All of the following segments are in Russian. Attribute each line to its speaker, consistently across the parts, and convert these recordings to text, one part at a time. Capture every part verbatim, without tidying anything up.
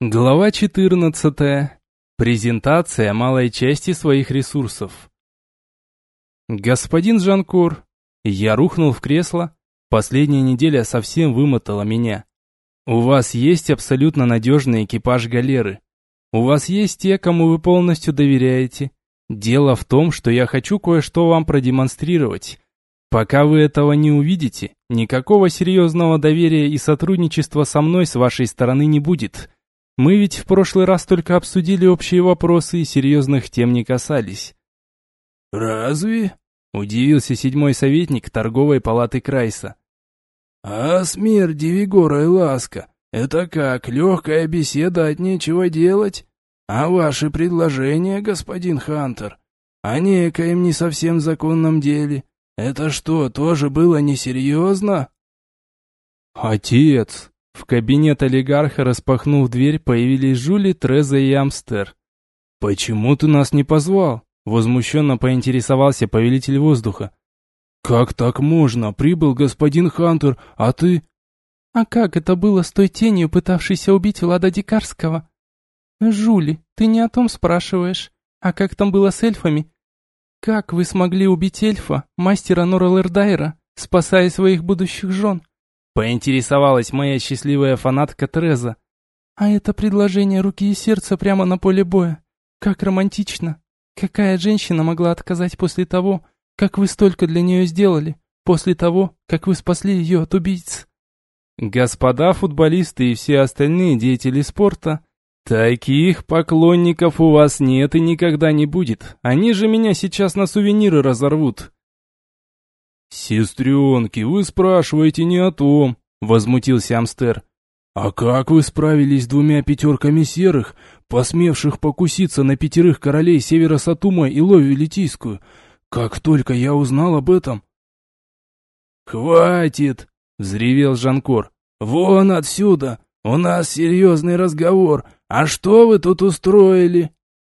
Speaker 1: Глава четырнадцатая. Презентация малой части своих ресурсов. Господин Жанкор, я рухнул в кресло. Последняя неделя совсем вымотала меня. У вас есть абсолютно надежный экипаж галеры. У вас есть те, кому вы полностью доверяете. Дело в том, что я хочу кое-что вам продемонстрировать. Пока вы этого не увидите, никакого серьезного доверия и сотрудничества со мной с вашей стороны не будет. Мы ведь в прошлый раз только обсудили общие вопросы и серьезных тем не касались.
Speaker 2: «Разве?»
Speaker 1: – удивился седьмой советник торговой палаты Крайса.
Speaker 2: «А смерть Дивигора и Ласка – это как, легкая беседа от нечего делать? А ваши предложения, господин Хантер, о некоем не совсем законном деле, это что, тоже было несерьезно?»
Speaker 1: «Отец!» В кабинет олигарха, распахнув дверь, появились Жюли, Треза и Амстер. «Почему ты нас не позвал?» Возмущенно поинтересовался повелитель воздуха. «Как так можно? Прибыл господин Хантер, а ты...»
Speaker 3: «А как это было с той тенью, пытавшейся убить Влада Дикарского?» «Жюли, ты не о том спрашиваешь. А как там было с эльфами? Как вы смогли убить эльфа, мастера Норрелэрдайра, спасая своих будущих жен?»
Speaker 1: Поинтересовалась моя счастливая фанатка Треза.
Speaker 3: «А это предложение руки и сердца прямо на поле боя. Как романтично. Какая женщина могла отказать после того, как вы столько для нее сделали, после того, как вы спасли ее от убийц?»
Speaker 1: Господа футболисты и все остальные деятели спорта, таких поклонников у вас нет и никогда не будет. Они же меня сейчас на сувениры разорвут. «Сестренки, вы спрашиваете не о том», — возмутился Амстер. «А как вы справились с двумя пятерками серых, посмевших покуситься на пятерых королей Севера Сатума и Ловию Литийскую? Как только я узнал об этом...»
Speaker 2: «Хватит!» — взревел Жанкор. «Вон отсюда! У нас серьезный разговор! А что вы тут устроили?»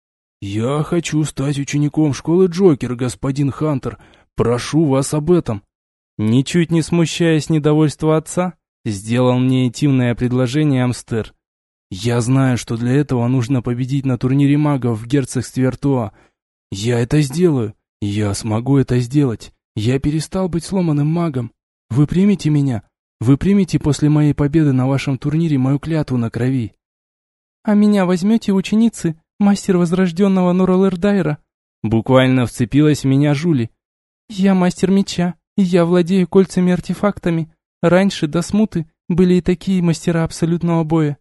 Speaker 1: «Я хочу стать учеником школы Джокер, господин Хантер. Прошу вас об этом». Ничуть не смущаясь недовольства отца, сделал мне интимное предложение Амстер. «Я знаю, что для этого нужно победить на турнире магов в герцогстве Артуа. Я это сделаю. Я смогу это сделать. Я перестал быть сломанным магом. Вы примете меня? Вы примете после моей победы на вашем турнире мою клятву на крови?»
Speaker 3: «А меня возьмете ученицы, мастер возрожденного Норрелэрдайра?»
Speaker 1: Буквально вцепилась в меня Жюли.
Speaker 3: «Я мастер меча, и я владею кольцами-артефактами. Раньше, до смуты, были и такие мастера абсолютного боя».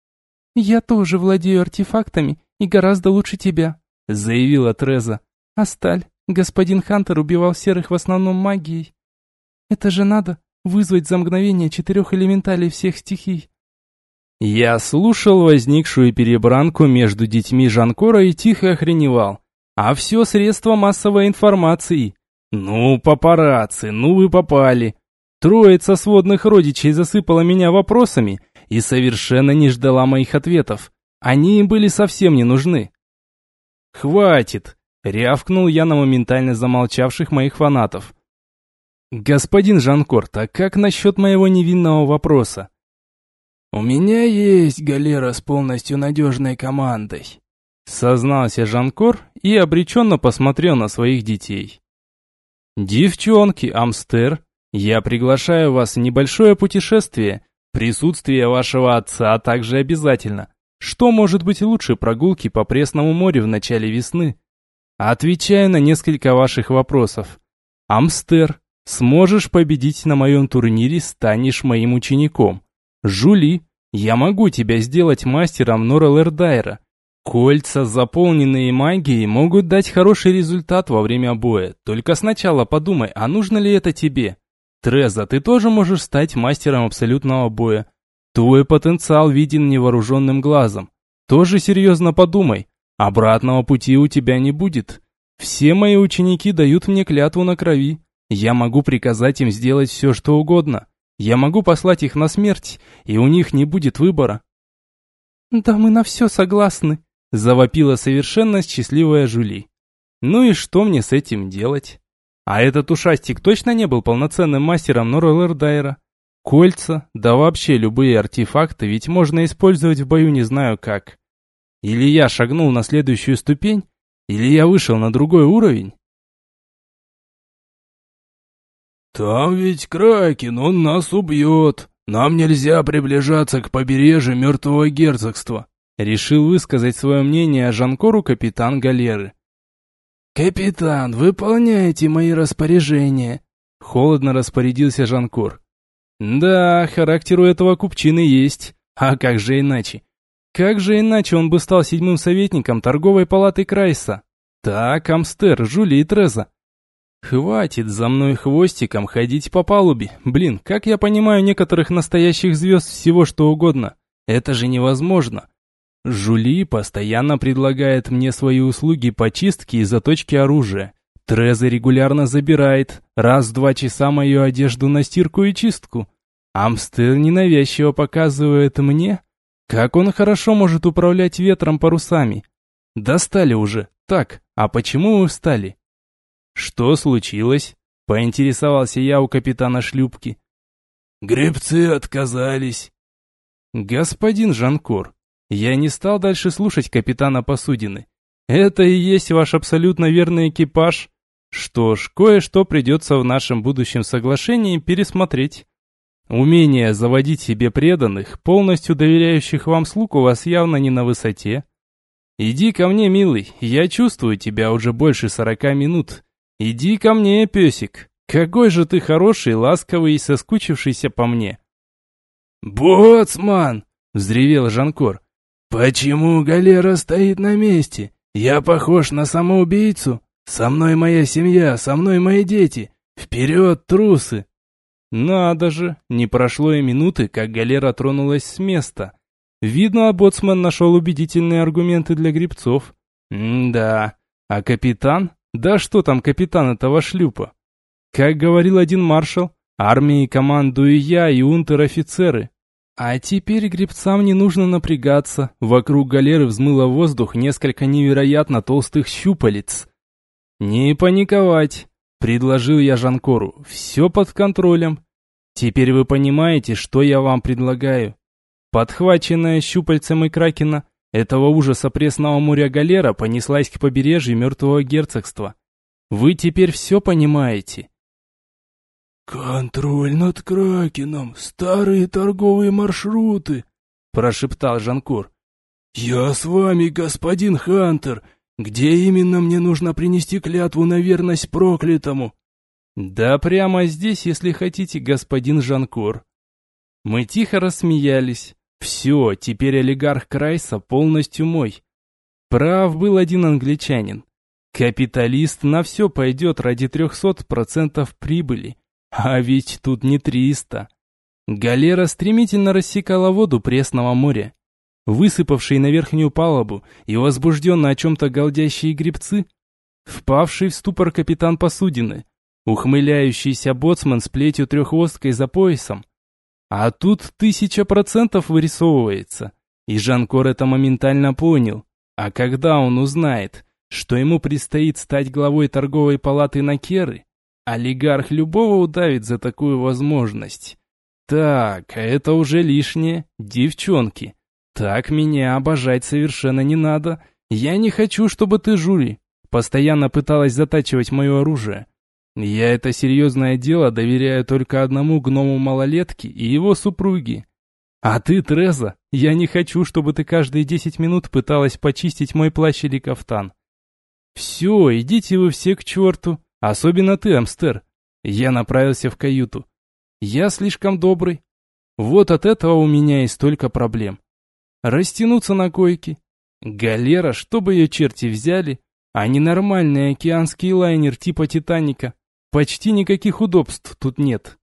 Speaker 3: «Я тоже владею артефактами, и гораздо лучше тебя», — заявила Треза. «А сталь? Господин Хантер убивал серых в основном магией. Это же надо, вызвать за мгновение четырех элементалей всех стихий».
Speaker 1: Я слушал возникшую перебранку между детьми Жанкора и тихо охреневал. А все средства массовой информации. Ну, папарацци, ну вы попали. Троица сводных родичей засыпала меня вопросами и совершенно не ждала моих ответов. Они им были совсем не нужны. «Хватит!» — рявкнул я на моментально замолчавших моих фанатов. «Господин Жанкор, так как насчет моего невинного вопроса?»
Speaker 2: «У меня есть галера с полностью надежной командой», —
Speaker 1: сознался Жанкор и обреченно посмотрел на своих детей. «Девчонки, Амстер, я приглашаю вас в небольшое путешествие. Присутствие вашего отца также обязательно. Что может быть лучше прогулки по Пресному морю в начале весны? Отвечаю на несколько ваших вопросов. Амстер, сможешь победить на моем турнире, станешь моим учеником. Жюли, я могу тебя сделать мастером Норрелэрдайра. Кольца, заполненные магией, могут дать хороший результат во время боя. Только сначала подумай, а нужно ли это тебе? Треза, ты тоже можешь стать мастером абсолютного боя. Твой потенциал виден невооруженным глазом. Тоже серьезно подумай. Обратного пути у тебя не будет. Все мои ученики дают мне клятву на крови. Я могу приказать им сделать все, что угодно. Я могу послать их на смерть, и у них не будет выбора».
Speaker 3: «Да мы на все согласны», —
Speaker 1: завопила совершенно счастливая Жюли. «Ну и что мне с этим делать? А этот ушастик точно не был полноценным мастером Норрелэрдайра? Кольца, да вообще любые артефакты ведь можно использовать в бою не знаю как. Или я шагнул на следующую ступень, или я вышел на другой уровень.
Speaker 2: «Там ведь Кракен, он нас убьет. Нам нельзя приближаться к побережью Мертвого Герцогства»,
Speaker 1: решил высказать свое мнение о Жанкору капитан галеры.
Speaker 2: «Капитан, выполняйте мои распоряжения», —
Speaker 1: холодно распорядился Жанкор. «Да, характер у этого купчины есть. А как же иначе? Как же иначе он бы стал седьмым советником торговой палаты Крайса? Так, Амстер, Жули и Треза. Хватит за мной хвостиком ходить по палубе. Блин, как я понимаю некоторых настоящих звезд всего что угодно. Это же невозможно. Жули постоянно предлагает мне свои услуги по чистке и заточке оружия. Треза регулярно забирает раз в два часа мою одежду на стирку и чистку. Амстер ненавязчиво показывает мне, как он хорошо может управлять ветром парусами. Достали уже. Так, а почему вы встали? Что случилось? Поинтересовался я у капитана шлюпки.
Speaker 2: «Гребцы отказались».
Speaker 1: Господин Жанкор, я не стал дальше слушать капитана посудины. Это и есть ваш абсолютно верный экипаж? Что ж, кое-что придется в нашем будущем соглашении пересмотреть. Умение заводить себе преданных, полностью доверяющих вам слуг у вас явно не на высоте. Иди ко мне, милый, я чувствую тебя уже больше сорока минут. Иди ко мне, песик. Какой же ты хороший, ласковый и соскучившийся по мне.
Speaker 2: «Боцман!» —
Speaker 1: взревел Жанкор.
Speaker 2: «Почему галера стоит на месте? Я похож на самоубийцу? Со мной моя семья, со мной мои дети. Вперед, трусы!»
Speaker 1: Надо же, не прошло и минуты, как галера тронулась с места. Видно, боцман нашел убедительные аргументы для гребцов. М-да, а капитан? Да что там капитан этого шлюпа? Как говорил один маршал, армией командую я и унтер-офицеры. А теперь гребцам не нужно напрягаться. Вокруг галеры взмыло в воздух несколько невероятно толстых щупалец. «Не паниковать», — предложил я Жанкору. «Все под контролем. Теперь вы понимаете, что я вам предлагаю. Подхваченная щупальцем и кракена, этого ужаса пресного моря галера понеслась к побережью Мертвого Герцогства. Вы теперь все понимаете?»
Speaker 2: «Контроль над Кракеном, старые торговые маршруты», — прошептал Жанкор. «Я с вами, господин Хантер. Где именно мне нужно принести клятву на верность проклятому?»
Speaker 1: «Да прямо здесь, если хотите, господин Жанкор». Мы тихо рассмеялись. Все, теперь олигарх Крайса полностью мой. Прав был один англичанин. Капиталист на все пойдет ради трехсот процентов прибыли. А ведь тут не триста. Галера стремительно рассекала воду пресного моря. Высыпавшие на верхнюю палубу и возбужденно о чем-то галдящие гребцы, впавший в ступор капитан посудины, ухмыляющийся боцман с плетью треххвосткой за поясом. А тут тысяча процентов вырисовывается. И Жанкор это моментально понял. А когда он узнает, что ему предстоит стать главой торговой палаты Накеры, олигарх любого удавит за такую возможность. Так, а это уже лишнее, девчонки. Так меня обожать совершенно не надо. Я не хочу, чтобы ты, Жули, постоянно пыталась затачивать мое оружие. Я это серьезное дело доверяю только одному гному малолетке и его супруге. А ты, Треза, я не хочу, чтобы ты каждые десять минут пыталась почистить мой плащ или кафтан. Все, идите вы все к черту, особенно ты, Амстер. Я направился в каюту. Я слишком добрый. Вот от этого у меня и столько проблем. Растянуться на койке. Галера, чтобы ее черти взяли, а не нормальный океанский лайнер типа Титаника. Почти никаких удобств тут нет.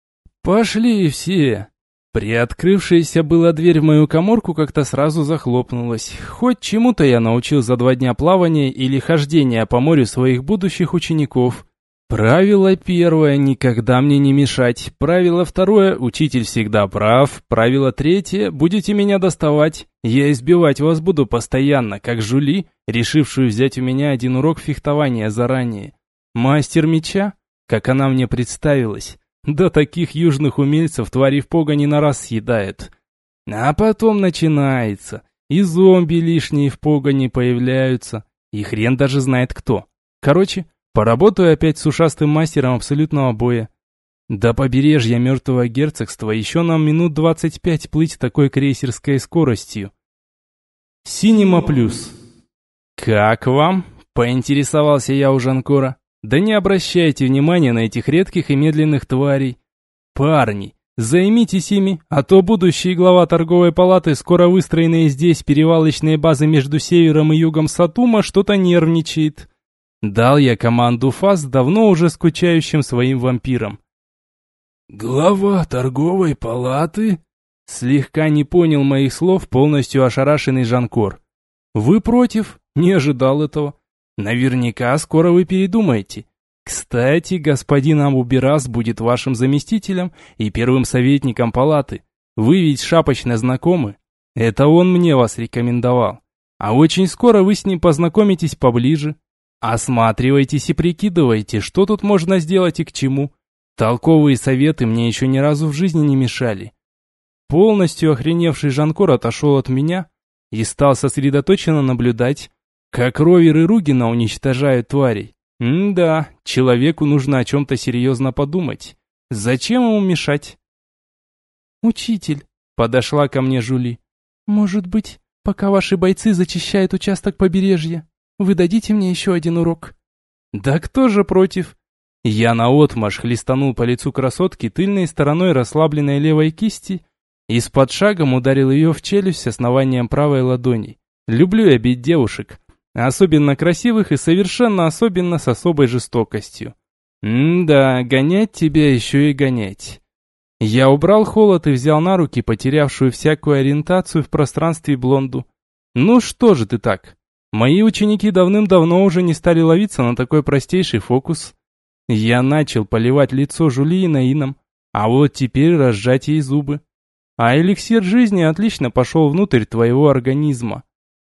Speaker 1: Пошли все. Приоткрывшаяся была дверь в мою каморку как-то сразу захлопнулась. Хоть чему-то я научил за два дня плавания или хождения по морю своих будущих учеников. Правило первое – никогда мне не мешать. Правило второе – учитель всегда прав. Правило третье – будете меня доставать. Я избивать вас буду постоянно, как Жули, решившую взять у меня один урок фехтования заранее. Мастер меча, как она мне представилась, Да таких южных умельцев твари в погони на раз съедает. А потом начинается. И зомби лишние в погони появляются. И хрен даже знает кто. Короче, поработаю опять с ушастым мастером абсолютного боя. До побережья мертвого герцогства еще нам минут двадцать пять плыть такой крейсерской скоростью. Синема плюс. «Как вам?» – поинтересовался я у Жанкора. «Да не обращайте внимания на этих редких и медленных тварей. Парни, займитесь ими, а то будущий глава торговой палаты, скоро выстроенные здесь перевалочные базы между севером и югом Сатума, что-то нервничает». Дал я команду Фас давно уже скучающим своим вампирам.
Speaker 2: «Глава торговой палаты?»
Speaker 1: Слегка не понял моих слов полностью ошарашенный Жанкор. «Вы против?» Не ожидал этого. Наверняка скоро вы передумаете. Кстати, господин Амбуберас будет вашим заместителем и первым советником палаты. Вы ведь шапочно знакомы. Это он мне вас рекомендовал. А очень скоро вы с ним познакомитесь поближе. Осматривайтесь и прикидывайте, что тут можно сделать и к чему. Толковые советы мне еще ни разу в жизни не мешали». Полностью охреневший Жанкор отошел от меня и стал сосредоточенно наблюдать, как Ровер и Ругина уничтожают тварей. М-да, человеку нужно о чем-то серьезно подумать. Зачем ему мешать?
Speaker 3: «Учитель», —
Speaker 1: подошла ко мне Жули,
Speaker 3: — «может быть, пока ваши бойцы зачищают участок побережья, вы дадите мне еще один урок?»
Speaker 1: «Да кто же против?» Я наотмашь хлестанул по лицу красотки тыльной стороной расслабленной левой кисти и с подшагом ударил ее в челюсть основанием правой ладони. Люблю я бить девушек, особенно красивых и совершенно особенно с особой жестокостью. М-да, гонять тебя еще и гонять. Я убрал холод и взял на руки потерявшую всякую ориентацию в пространстве блонду. Ну что же ты так? Мои ученики давным-давно уже не стали ловиться на такой простейший фокус. Я начал поливать лицо Жули наином, а вот теперь разжать ей зубы. А эликсир жизни отлично пошел внутрь твоего организма.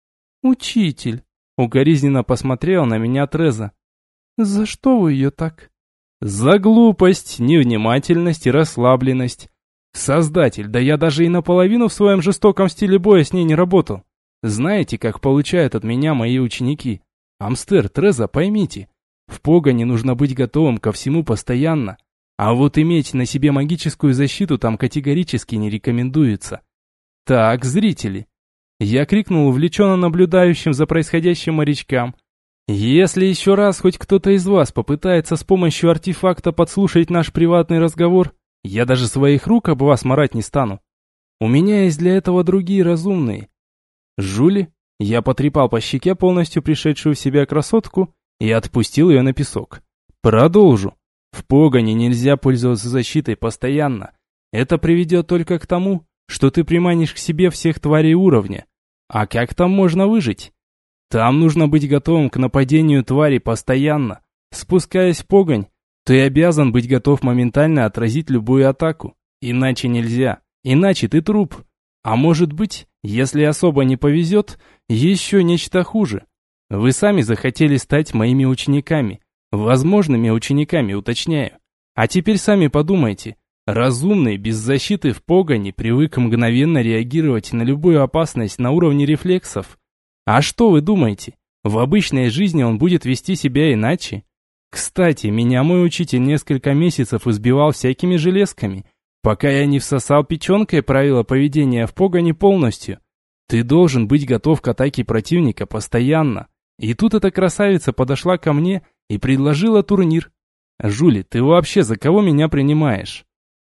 Speaker 3: «Учитель», —
Speaker 1: укоризненно посмотрел на меня Треза.
Speaker 3: «За что вы ее так?»
Speaker 1: «За глупость, невнимательность и расслабленность. Создатель, да я даже и наполовину в своем жестоком стиле боя с ней не работал. Знаете, как получают от меня мои ученики? Амстер, Треза, поймите, в погоне нужно быть готовым ко всему постоянно. А вот иметь на себе магическую защиту там категорически не рекомендуется. Так, зрители». Я крикнул увлеченно наблюдающим за происходящим морячкам. «Если еще раз хоть кто-то из вас попытается с помощью артефакта подслушать наш приватный разговор, я даже своих рук об вас марать не стану. У меня есть для этого другие разумные». «Жули?» Я потрепал по щеке полностью пришедшую в себя красотку и отпустил ее на песок. «Продолжу. В погоне нельзя пользоваться защитой постоянно. Это приведет только к тому, что ты приманишь к себе всех тварей уровня. А как там можно выжить? Там нужно быть готовым к нападению твари постоянно. Спускаясь в погонь, ты обязан быть готов моментально отразить любую атаку. Иначе нельзя. Иначе ты труп. А может быть, если особо не повезет, еще нечто хуже. Вы сами захотели стать моими учениками. Возможными учениками, уточняю. А теперь сами подумайте. Разумный, без защиты в погоне, привык мгновенно реагировать на любую опасность на уровне рефлексов. А что вы думаете? В обычной жизни он будет вести себя иначе? Кстати, меня мой учитель несколько месяцев избивал всякими железками, пока я не всосал печенкой правила поведения в погоне полностью. Ты должен быть готов к атаке противника постоянно. И тут эта красавица подошла ко мне и предложила турнир. Жули, ты вообще за кого меня принимаешь?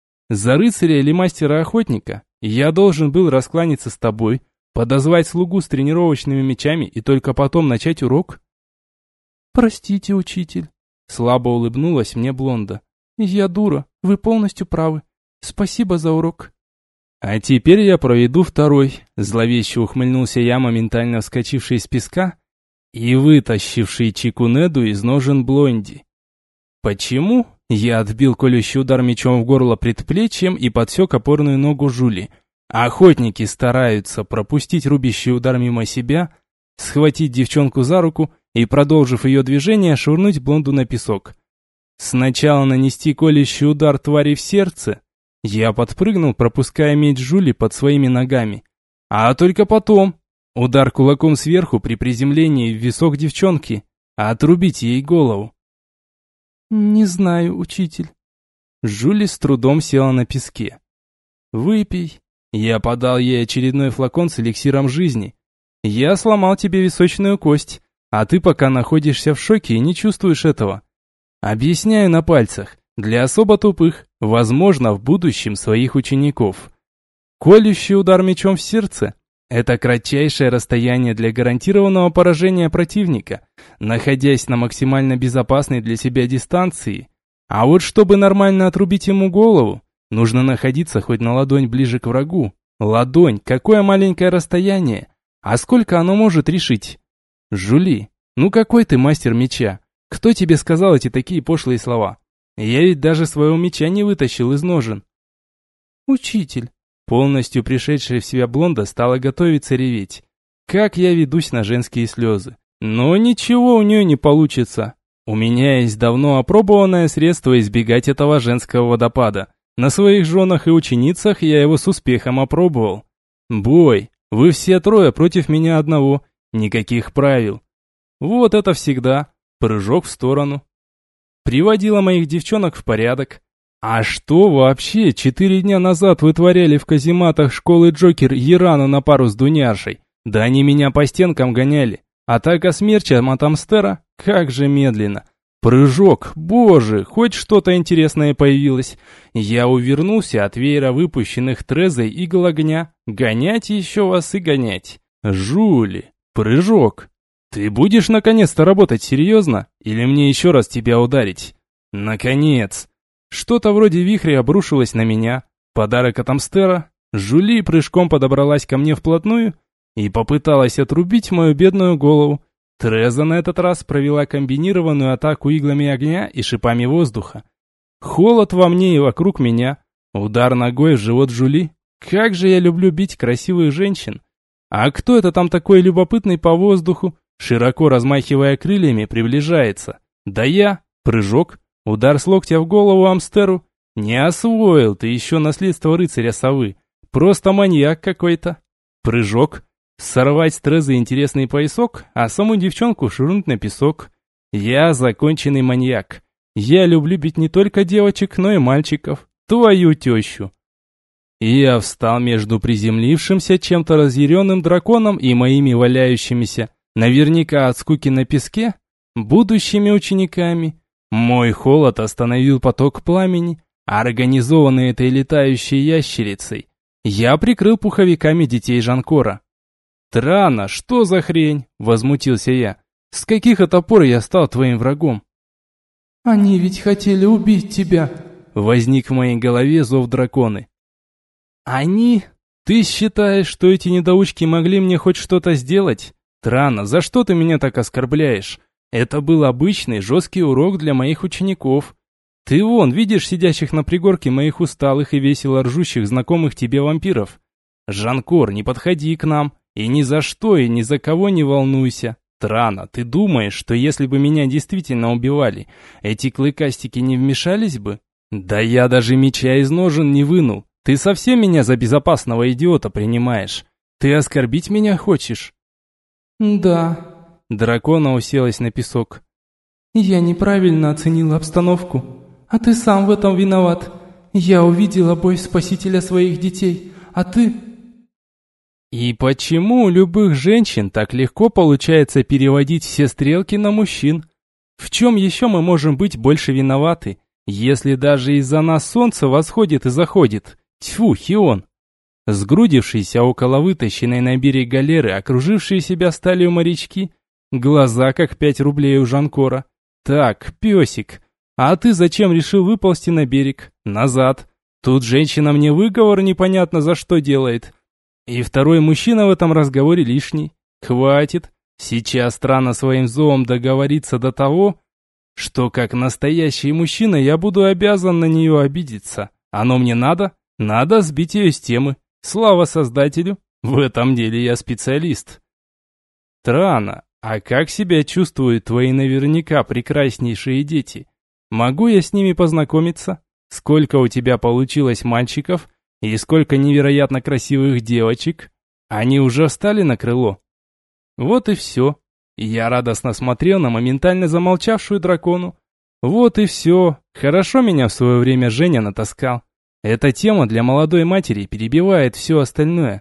Speaker 1: За рыцаря или мастера-охотника я должен был раскланяться с тобой, подозвать слугу с тренировочными мечами и только потом начать урок?
Speaker 3: «Простите, учитель», — слабо улыбнулась мне Блонда. «Я дура, вы полностью правы. Спасибо за урок».
Speaker 1: «А теперь я проведу второй», — зловеще ухмыльнулся я, моментально вскочивший из песка и вытащивший Чикунеду из ножен Блонди. «Почему?» Я отбил колющий удар мечом в горло предплечьем и подсек опорную ногу Жули. Охотники стараются пропустить рубящий удар мимо себя, схватить девчонку за руку и, продолжив ее движение, швырнуть Блонду на песок. Сначала нанести колющий удар твари в сердце. Я подпрыгнул, пропуская меч Жули под своими ногами. А только потом удар кулаком сверху при приземлении в висок девчонки, а отрубить ей голову.
Speaker 3: «Не знаю, учитель».
Speaker 1: Жули с трудом села на песке. «Выпей». Я подал ей очередной флакон с эликсиром жизни. «Я сломал тебе височную кость, а ты пока находишься в шоке и не чувствуешь этого. Объясняю на пальцах, для особо тупых, возможно, в будущем своих учеников. Колющий удар мечом в сердце – это кратчайшее расстояние для гарантированного поражения противника, находясь на максимально безопасной для себя дистанции. А вот чтобы нормально отрубить ему голову, нужно находиться хоть на ладонь ближе к врагу. Ладонь, какое маленькое расстояние, а сколько оно может решить? Жули, ну какой ты мастер меча? Кто тебе сказал эти такие пошлые слова? Я ведь даже своего меча не вытащил из ножен».
Speaker 3: «Учитель».
Speaker 1: Полностью пришедшая в себя блонда стала готовиться реветь. Как я ведусь на женские слезы. Но ничего у нее не получится. У меня есть давно опробованное средство избегать этого женского водопада. На своих женах и ученицах я его с успехом опробовал. Бой. Вы все трое против меня одного. Никаких правил. Вот это всегда. Прыжок в сторону. Приводила моих девчонок в порядок. А что вообще четыре дня назад вытворяли в казематах школы Джокер Ярану на пару с Дуняшей? Да они меня по стенкам гоняли. Атака смерча Матамстера? Как же медленно. Прыжок, боже, хоть что-то интересное появилось. Я увернулся от веера выпущенных Трезой игл огня. Гонять еще вас и гонять. Жули, прыжок. Ты будешь наконец-то работать серьезно? Или мне еще раз тебя ударить? Наконец. Что-то вроде вихря обрушилось на меня. Подарок от Амстера. Жули прыжком подобралась ко мне вплотную и попыталась отрубить мою бедную голову. Треза на этот раз провела комбинированную атаку иглами огня и шипами воздуха. Холод во мне и вокруг меня. Удар ногой в живот Жули. Как же я люблю бить красивых женщин. А кто это там такой любопытный по воздуху, широко размахивая крыльями, приближается? Да я. Прыжок. Удар с локтя в голову Амстеру. Не освоил ты еще наследство рыцаря совы. Просто маньяк какой-то. Прыжок. Сорвать с Трезы интересный поясок, а саму девчонку швырнуть на песок. Я законченный маньяк. Я люблю бить не только девочек, но и мальчиков. Твою тещу. И я встал между приземлившимся чем-то разъяренным драконом и моими валяющимися, наверняка от скуки на песке, будущими учениками. Мой холод остановил поток пламени, организованный этой летающей ящерицей. Я прикрыл пуховиками детей Жанкора. «Трана, что за хрень?» – возмутился я. «С каких это пор я стал твоим врагом?»
Speaker 3: «Они ведь хотели убить тебя!» –
Speaker 1: возник в моей голове зов драконы. «Они? Ты считаешь, что эти недоучки могли мне хоть что-то сделать? Трана, за что ты меня так оскорбляешь? Это был обычный жесткий урок для моих учеников. Ты вон, видишь сидящих на пригорке моих усталых и весело ржущих знакомых тебе вампиров? Жанкор, не подходи к нам, и ни за что и ни за кого не волнуйся. Трана, ты думаешь, что если бы меня действительно убивали, эти клыкастики не вмешались бы? Да я даже меча из ножен не вынул. Ты совсем меня за безопасного идиота принимаешь? Ты оскорбить меня хочешь?»
Speaker 3: «Да».
Speaker 1: Дракона уселась на песок.
Speaker 3: «Я неправильно оценила обстановку, а ты сам в этом виноват. Я увидела бой спасителя своих детей, а ты...»
Speaker 1: «И почему у любых женщин так легко получается переводить все стрелки на мужчин? В чем еще мы можем быть больше виноваты, если даже из-за нас солнце восходит и заходит? Тьфу, Хион!» Сгрудившиеся около вытащенной на берег галеры, окружившие себя сталью морячки, глаза как пять рублей у Жанкора. «Так, песик, а ты зачем решил выползти на берег? Назад. Тут женщина мне выговор непонятно за что делает. И второй мужчина в этом разговоре лишний. Хватит. Сейчас странно своим зовом договориться до того, что как настоящий мужчина я буду обязан на нее обидеться. Оно мне надо? Надо сбить ее с темы. Слава создателю. В этом деле я специалист». «Трана, а как себя чувствуют твои наверняка прекраснейшие дети? Могу я с ними познакомиться? Сколько у тебя получилось мальчиков и сколько невероятно красивых девочек? Они уже встали на крыло?» Вот и все. Я радостно смотрел на моментально замолчавшую дракону. Вот и все. Хорошо меня в свое время Женя натаскал. Эта тема для молодой матери перебивает все остальное.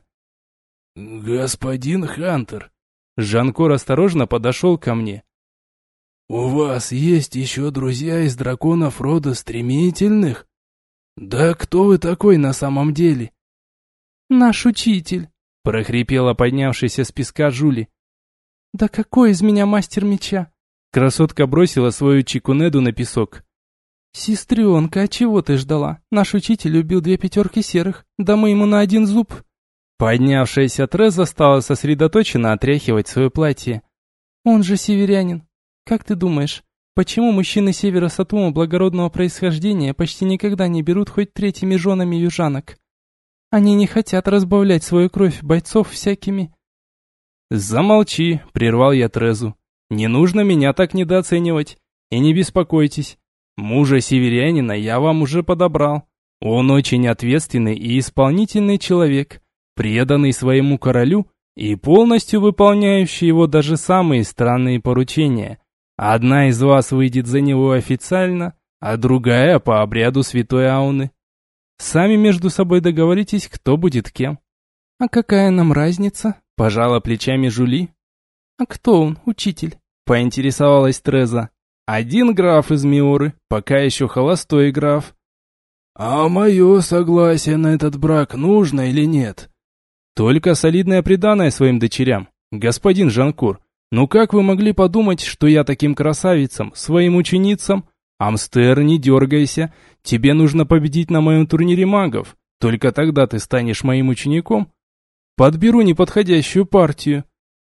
Speaker 2: «Господин Хантер»,
Speaker 1: Жанкор осторожно подошел ко мне.
Speaker 2: «У вас есть еще друзья из драконов рода стремительных? Да кто вы такой на самом деле?»
Speaker 3: «Наш учитель», —
Speaker 1: прохрипела поднявшаяся с песка Жули.
Speaker 3: «Да какой из меня мастер меча?»
Speaker 1: Красотка бросила свою чикунеду на песок.
Speaker 3: «Сестренка, а чего ты ждала? Наш учитель убил две пятерки серых, да мы ему на один зуб».
Speaker 1: Поднявшаяся Треза стала сосредоточенно отряхивать свое платье.
Speaker 3: «Он же северянин. Как ты думаешь, почему мужчины севера Сатума благородного происхождения почти никогда не берут хоть третьими женами южанок? Они не хотят разбавлять свою кровь бойцов всякими...»
Speaker 1: «Замолчи», — прервал я Трезу. «Не нужно меня так недооценивать. И не беспокойтесь. Мужа северянина я вам уже подобрал. Он очень ответственный и исполнительный человек, преданный своему королю и полностью выполняющий его даже самые странные поручения. Одна из вас выйдет за него официально, а другая по обряду святой Ауны. Сами между собой договоритесь, кто будет кем».
Speaker 3: «А какая нам разница?»
Speaker 1: — пожала плечами Жули.
Speaker 3: «А кто он, учитель?»
Speaker 1: — поинтересовалась Треза. «Один граф из Миоры, пока еще холостой граф».
Speaker 2: «А мое согласие на этот брак нужно или нет?»
Speaker 1: «Только солидное приданое своим дочерям, господин Жанкур. Ну как вы могли подумать, что я таким красавицам, своим ученицам? Амстер, не дергайся, тебе нужно победить на моем турнире магов, только тогда ты станешь моим учеником. Подберу неподходящую партию».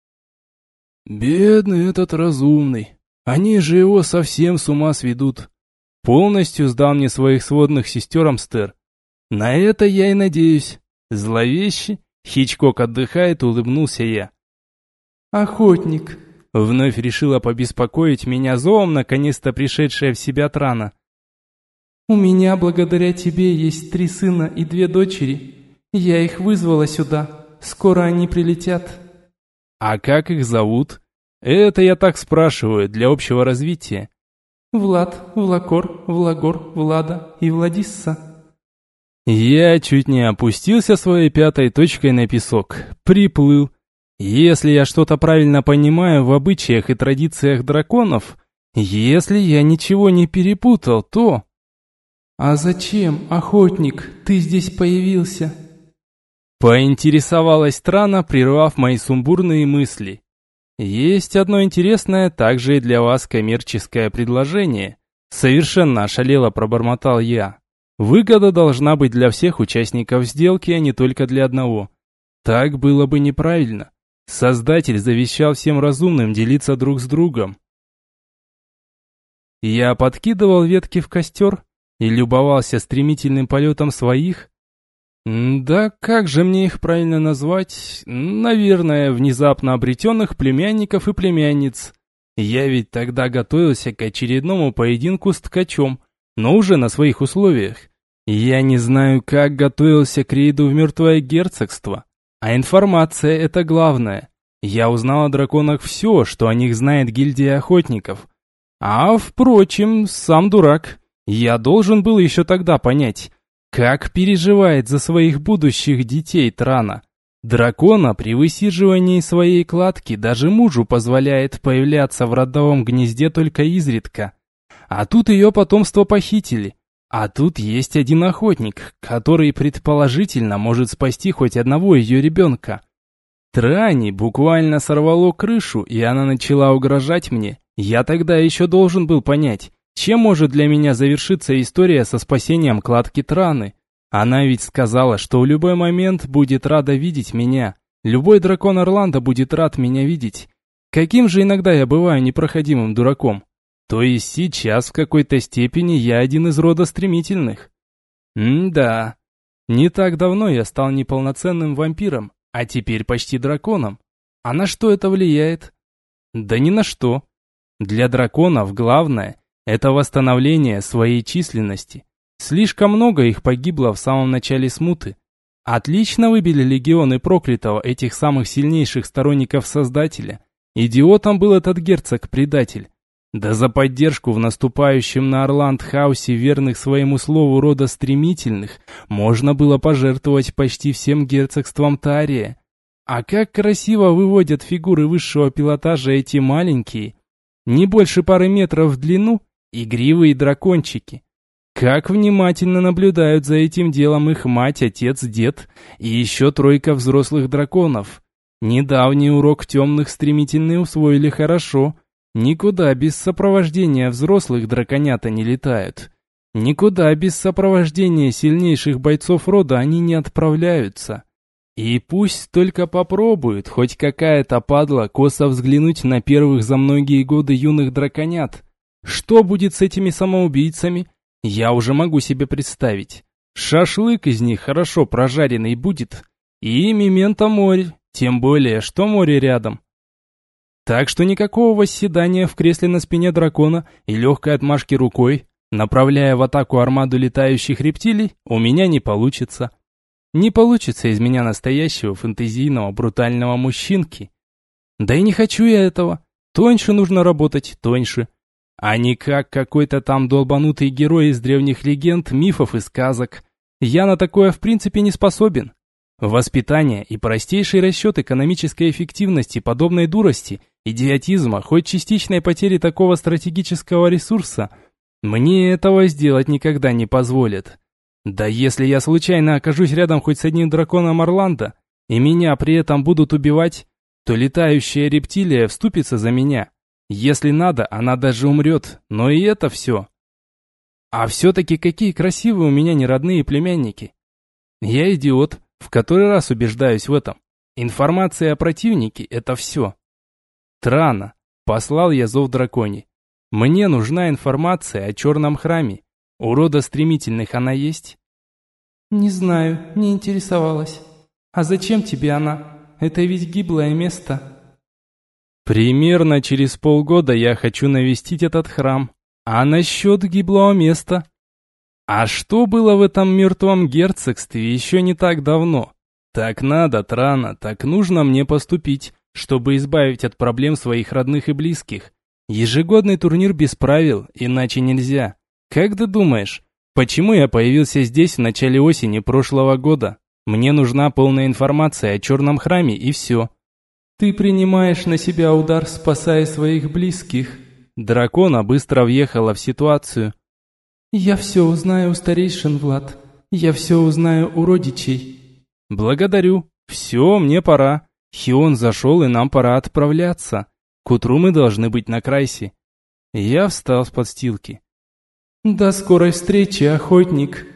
Speaker 2: «Бедный этот разумный, они же его совсем с ума сведут».
Speaker 1: Полностью сдал мне своих сводных сестер Амстер. На это я и надеюсь. Зловеще, Хичкок отдыхает, улыбнулся я.
Speaker 3: «Охотник»,
Speaker 1: — вновь решила побеспокоить меня зовом наконец-то пришедшая в себя Трана.
Speaker 3: «У меня благодаря тебе есть три сына и две дочери. Я их вызвала сюда. Скоро они прилетят».
Speaker 1: «А как их зовут?» «Это я так спрашиваю, для общего развития».
Speaker 3: «Влад, Влакор, Влагор, Влада и Владисса».
Speaker 1: Я чуть не опустился своей пятой точкой на песок. Приплыл. Если я что-то правильно понимаю в обычаях и традициях драконов, если я ничего не перепутал, то...
Speaker 3: «А зачем, охотник, ты здесь появился?»
Speaker 1: Поинтересовалась Трана, прервав мои сумбурные мысли. «Есть одно интересное, также и для вас коммерческое предложение». Совершенно ошалело пробормотал я. «Выгода должна быть для всех участников сделки, а не только для одного. Так было бы неправильно. Создатель завещал всем разумным делиться друг с другом». Я подкидывал ветки в костер и любовался стремительным полетом своих... Да как же мне их правильно назвать? Наверное, внезапно обретенных племянников и племянниц. Я ведь тогда готовился к очередному поединку с ткачом, но уже на своих условиях. Я не знаю, как готовился к рейду в мертвое герцогство. А информация — это главное. Я узнал о драконах все, что о них знает гильдия охотников. А, впрочем, сам дурак. Я должен был еще тогда понять, как переживает за своих будущих детей Трана. Дракона при высиживании своей кладки даже мужу позволяет появляться в родовом гнезде только изредка. А тут ее потомство похитили. А тут есть один охотник, который предположительно может спасти хоть одного ее ребенка. Тране буквально сорвало крышу, и она начала угрожать мне. Я тогда еще должен был понять, чем может для меня завершиться история со спасением кладки Траны. Она ведь сказала, что в любой момент будет рада видеть меня. Любой дракон Орландо будет рад меня видеть. Каким же иногда я бываю непроходимым дураком. То есть сейчас в какой-то степени я один из рода стремительных. М-да. Не так давно я стал неполноценным вампиром, а теперь почти драконом. А на что это влияет? Да ни на что. Для драконов главное Это восстановление своей численности. Слишком много их погибло в самом начале смуты. Отлично выбили легионы проклятого этих самых сильнейших сторонников Создателя. Идиотом был этот герцог-предатель. Да за поддержку в наступающем на Орланд-хаусе верных своему слову рода стремительных можно было пожертвовать почти всем герцогством Тария. А как красиво выводят фигуры высшего пилотажа эти маленькие, не больше пары метров в длину, игривые дракончики. Как внимательно наблюдают за этим делом их мать, отец, дед и еще тройка взрослых драконов. Недавний урок темных стремительные усвоили хорошо. Никуда без сопровождения взрослых драконята не летают. Никуда без сопровождения сильнейших бойцов рода они не отправляются. И пусть только попробуют хоть какая-то падла косо взглянуть на первых за многие годы юных драконят. Что будет с этими самоубийцами, я уже могу себе представить. Шашлык из них хорошо прожаренный будет. И мементо море, тем более, что море рядом. Так что никакого восседания в кресле на спине дракона и легкой отмашки рукой, направляя в атаку армаду летающих рептилий, у меня не получится. Не получится из меня настоящего фэнтезийного брутального мужчинки. Да и не хочу я этого. Тоньше нужно работать, тоньше. А не как какой-то там долбанутый герой из древних легенд, мифов и сказок. Я на такое в принципе не способен. Воспитание и простейший расчет экономической эффективности подобной дурости, идиотизма, хоть частичной потери такого стратегического ресурса, мне этого сделать никогда не позволят. Да если я случайно окажусь рядом хоть с одним драконом Орландо, и меня при этом будут убивать, то летающая рептилия вступится за меня. Если надо, она даже умрет, но и это все. А все-таки какие красивые у меня неродные племянники. Я идиот, в который раз убеждаюсь в этом. Информация о противнике – это все. Трана, послал я зов драконе. Мне нужна информация о черном храме. У рода стремительных она есть?
Speaker 3: Не знаю, не интересовалась. А зачем тебе она? Это ведь гиблое место.
Speaker 1: Примерно через полгода я хочу навестить этот храм. А насчет гиблого места? А что было в этом мертвом герцогстве еще не так давно? Так надо, Трана, так нужно мне поступить, чтобы избавить от проблем своих родных и близких. Ежегодный турнир без правил, иначе нельзя. Как ты думаешь, почему я появился здесь в начале осени прошлого года? Мне нужна полная информация о черном храме и все.
Speaker 3: Ты принимаешь на себя удар, спасая своих близких.
Speaker 1: Дракона быстро въехала в ситуацию.
Speaker 3: Я все узнаю у старейшин, Влад. Я все узнаю у родичей.
Speaker 1: Благодарю. Все, мне пора. Хион зашел, и нам пора отправляться. К утру мы должны быть на Крайсе. Я встал с подстилки.
Speaker 3: До скорой встречи, охотник.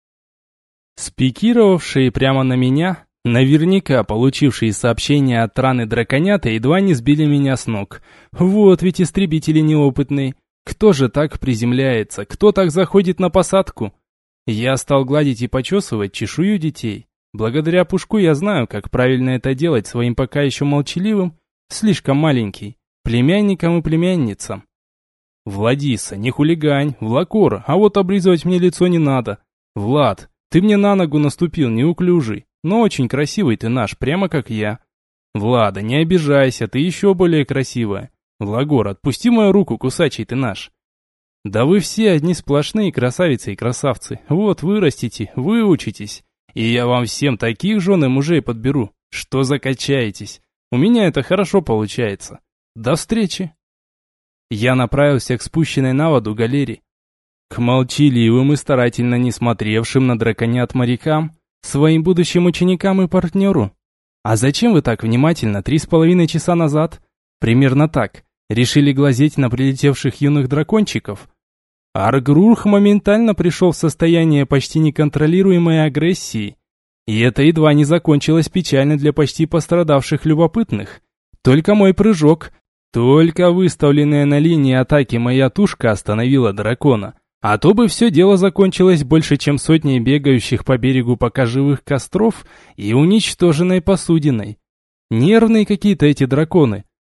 Speaker 1: Спикировавшие прямо на меня, наверняка получившие сообщения от Траны драконята, едва не сбили меня с ног. Вот ведь истребители неопытные. Кто же так приземляется? Кто так заходит на посадку? Я стал гладить и почесывать чешую детей. Благодаря Пушку я знаю, как правильно это делать своим пока еще молчаливым, слишком маленький, племянникам и племянницам. Владиса, не хулигань, Влакор, а вот облизывать мне лицо не надо. Влад, ты мне на ногу наступил, неуклюжий, но очень красивый ты наш, прямо как я. Влада, не обижайся, ты еще более красивая. Влагор, отпусти мою руку, кусачий ты наш. Да вы все одни сплошные красавицы и красавцы. Вот вырастите, выучитесь, и я вам всем таких жен и мужей подберу, что закачаетесь. У меня это хорошо получается. До встречи. Я направился к спущенной на воду галере. К молчаливым и старательно не смотревшим на драконят морякам, своим будущим ученикам и партнеру. А зачем вы так внимательно три с половиной часа назад, примерно так, решили глазеть на прилетевших юных дракончиков? Аргрурх моментально пришел в состояние почти неконтролируемой агрессии, и это едва не закончилось печально для почти пострадавших любопытных. Только мой прыжок, только выставленная на линии атаки моя тушка остановила дракона, а то бы все дело закончилось больше, чем сотней бегающих по берегу пока живых костров и уничтоженной посудиной. Нервные какие-то эти драконы.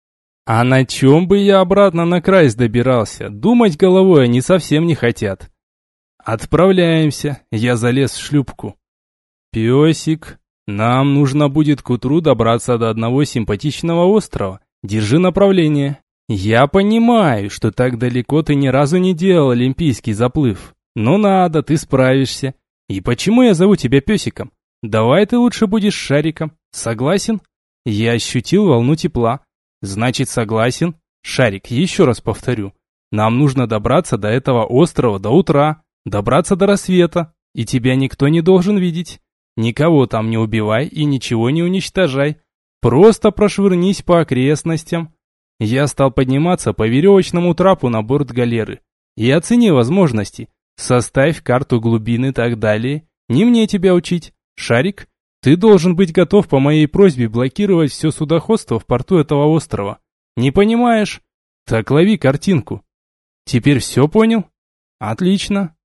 Speaker 1: А на чем бы я обратно на Крайс добирался? Думать головой они совсем не хотят. Отправляемся. Я залез в шлюпку. Песик, нам нужно будет к утру добраться до одного симпатичного острова. Держи направление. Я понимаю, что так далеко ты ни разу не делал олимпийский заплыв. Но надо, ты справишься. И почему я зову тебя песиком? Давай ты лучше будешь шариком. Согласен? Я ощутил волну тепла. Значит, согласен? Шарик, еще раз повторю. Нам нужно добраться до этого острова до утра. Добраться до рассвета. И тебя никто не должен видеть. Никого там не убивай и ничего не уничтожай. Просто прошвырнись по окрестностям. Я стал подниматься по веревочному трапу на борт галеры. И оцени возможности. Составь карту глубин и так далее. Не мне тебя учить. Шарик, ты должен быть готов по моей просьбе блокировать все судоходство в порту этого острова. Не понимаешь? Так лови картинку. Теперь все понял? Отлично.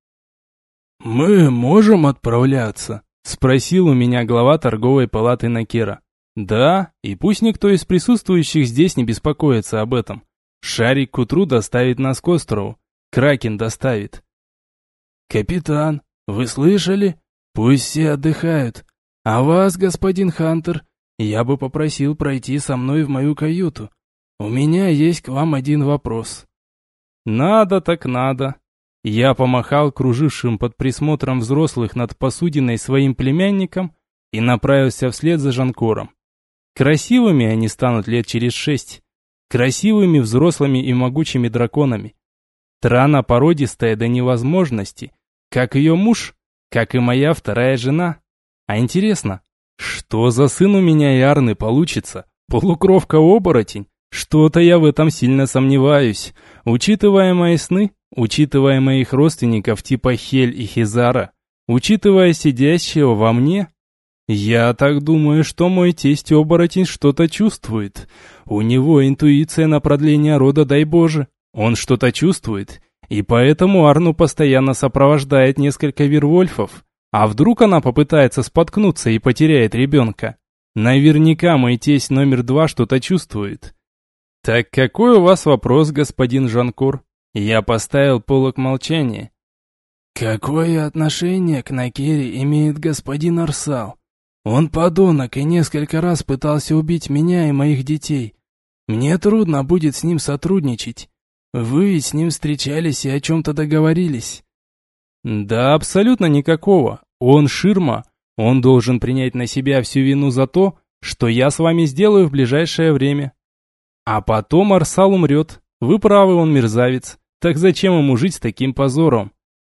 Speaker 2: «Мы можем отправляться?»
Speaker 1: — спросил у меня глава торговой палаты Накера. «Да, и пусть никто из присутствующих здесь не беспокоится об этом. Шарик к утру доставит нас к острову. Кракен доставит».
Speaker 2: «Капитан, вы слышали? Пусть все отдыхают. А вас, господин Хантер, я бы попросил пройти со мной в мою каюту. У меня есть к вам один вопрос».
Speaker 1: «Надо так надо». Я помахал кружившим под присмотром взрослых над посудиной своим племянником и направился вслед за Жанкором. Красивыми они станут лет через шесть. Красивыми взрослыми и могучими драконами. Трана породистая до невозможности, как ее муж, как и моя вторая жена. А интересно, что за сын у меня и Арны получится? Полукровка-оборотень? Что-то я в этом сильно сомневаюсь, учитывая мои сны, учитывая моих родственников типа Хель и Хизара, учитывая сидящего во мне. Я так думаю, что мой тесть-оборотень что-то чувствует. У него интуиция на продление рода, дай Боже. Он что-то чувствует, и поэтому Арну постоянно сопровождает несколько вервольфов. А вдруг она попытается споткнуться и потеряет ребенка? Наверняка мой тесть номер два что-то чувствует. «Так какой у вас вопрос, господин Жанкор?» Я поставил полог молчания.
Speaker 2: «Какое отношение к Накере имеет господин Арсал? Он подонок и несколько раз пытался убить меня и моих детей. Мне трудно будет с ним сотрудничать. Вы ведь с ним встречались и о чем-то договорились».
Speaker 1: «Да абсолютно никакого. Он ширма. Он должен принять на себя всю вину за то, что я с вами сделаю в ближайшее время. А потом Арсал умрет. Вы правы, он мерзавец. Так зачем ему жить с таким позором?»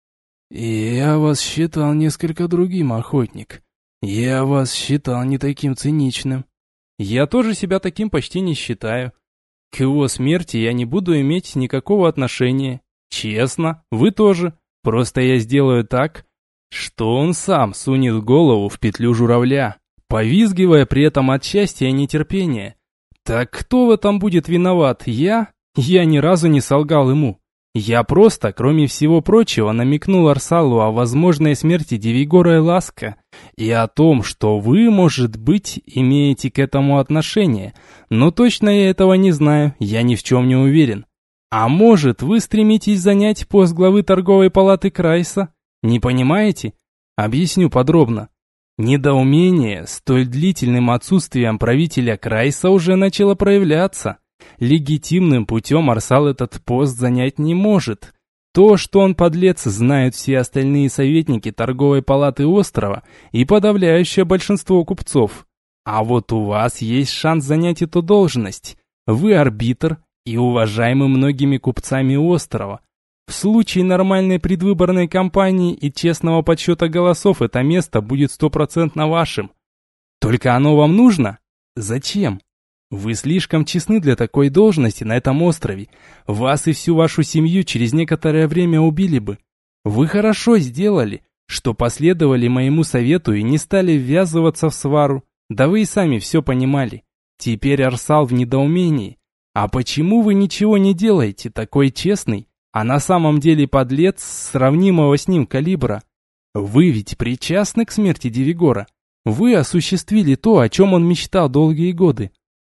Speaker 2: И «Я вас считал несколько другим, охотник. Я вас считал не таким циничным».
Speaker 1: «Я тоже себя таким почти не считаю. К его смерти я не буду иметь никакого отношения. Честно, вы тоже. Просто я сделаю так, что он сам сунет голову в петлю журавля, повизгивая при этом от счастья и нетерпения. Так кто в этом будет виноват? Я? Я ни разу не солгал ему. Я просто, кроме всего прочего, намекнул Арсалу о возможной смерти Девигора и Ласка и о том, что вы, может быть, имеете к этому отношение, но точно я этого не знаю, я ни в чем не уверен. А может, вы стремитесь занять пост главы торговой палаты Крайса? Не понимаете? Объясню подробно. Недоумение столь длительным отсутствием правителя Крайса уже начало проявляться. Легитимным путем Арсал этот пост занять не может. То, что он подлец, знают все остальные советники торговой палаты острова и подавляющее большинство купцов. А вот у вас есть шанс занять эту должность. Вы арбитр и уважаемый многими купцами острова. В случае нормальной предвыборной кампании и честного подсчета голосов это место будет стопроцентно вашим. Только оно вам нужно? Зачем? Вы слишком честны для такой должности на этом острове. Вас и всю вашу семью через некоторое время убили бы. Вы хорошо сделали, что последовали моему совету и не стали ввязываться в свару. Да вы и сами все понимали. Теперь Арсал в недоумении. А почему вы ничего не делаете, такой честный, а на самом деле подлец сравнимого с ним калибра? Вы ведь причастны к смерти Девигора. Вы осуществили то, о чем он мечтал долгие годы.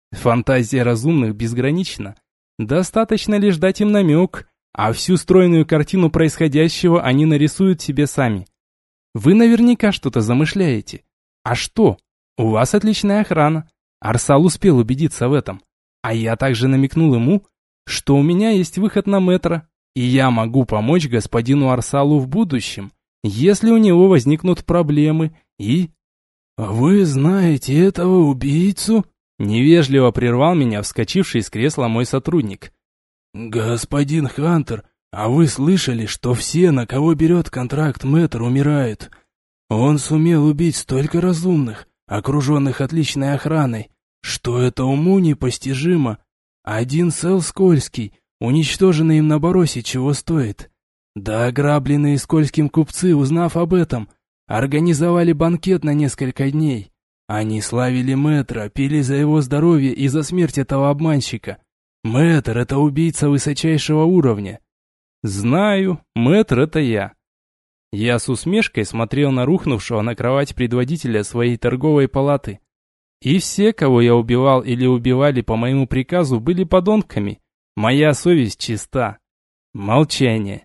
Speaker 1: Фантазия разумных безгранична. Достаточно лишь дать им намек, а всю стройную картину происходящего они нарисуют себе сами. Вы наверняка что-то замышляете. А что? У вас отличная охрана. Арсал успел убедиться в этом. А я также намекнул ему, что у меня есть выход на мэтра, и я могу помочь господину Арсалу в будущем, если у него возникнут проблемы и...
Speaker 2: «Вы знаете этого убийцу?»
Speaker 1: Невежливо прервал меня вскочивший из кресла мой сотрудник.
Speaker 2: «Господин Хантер, а вы слышали, что все, на кого берет контракт мэтр, умирают? Он сумел убить столько разумных, окруженных отличной охраной, что это уму непостижимо. Один Сэл Скользкий, уничтоженный им на Боросе, чего стоит. Да ограбленные скользким купцы, узнав об этом, организовали банкет на несколько дней. Они славили мэтра, пили за его здоровье и за смерть этого обманщика. Мэтр — это убийца высочайшего уровня».
Speaker 1: «Знаю, мэтр — это я». Я с усмешкой смотрел на рухнувшего на кровать предводителя своей торговой палаты. И все, кого я убивал или убивали по моему приказу, были подонками. Моя совесть чиста. Молчание.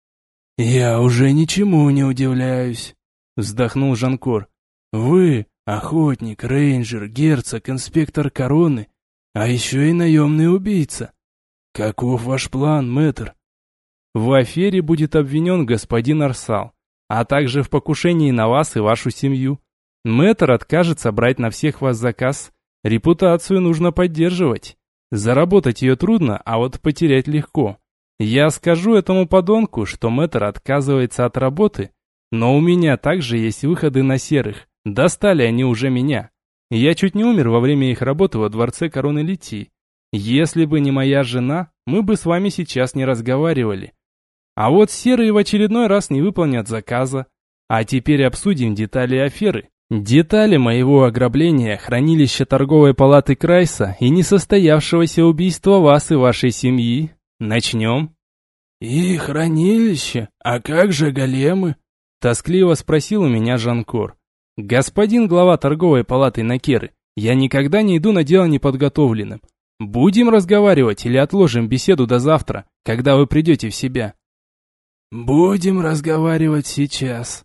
Speaker 2: «Я уже ничему не удивляюсь», — вздохнул Жанкор. «Вы, охотник, рейнджер, герцог, инспектор короны, а еще и наемный убийца. Каков ваш план, мэтр?»
Speaker 1: В афере будет обвинен господин Арсал, а также в покушении на вас и вашу семью. Мэтр откажется брать на всех вас заказ. Репутацию нужно поддерживать. Заработать ее трудно, а вот потерять легко. Я скажу этому подонку, что мэтр отказывается от работы, но у меня также есть выходы на серых. Достали они уже меня. Я чуть не умер во время их работы во дворце короны Литии. Если бы не моя жена, мы бы с вами сейчас не разговаривали. А вот серые в очередной раз не выполнят заказа. А теперь обсудим детали аферы. Детали моего ограбления хранилища торговой палаты Крайса и несостоявшегося убийства вас и вашей семьи. Начнем.
Speaker 2: «И хранилище? А как же големы?»
Speaker 1: Тоскливо спросил у меня Жанкор. «Господин глава торговой палаты Накеры, я никогда не иду на дело неподготовленным. Будем разговаривать или отложим беседу до завтра, когда вы придете в себя?»
Speaker 2: «Будем разговаривать сейчас».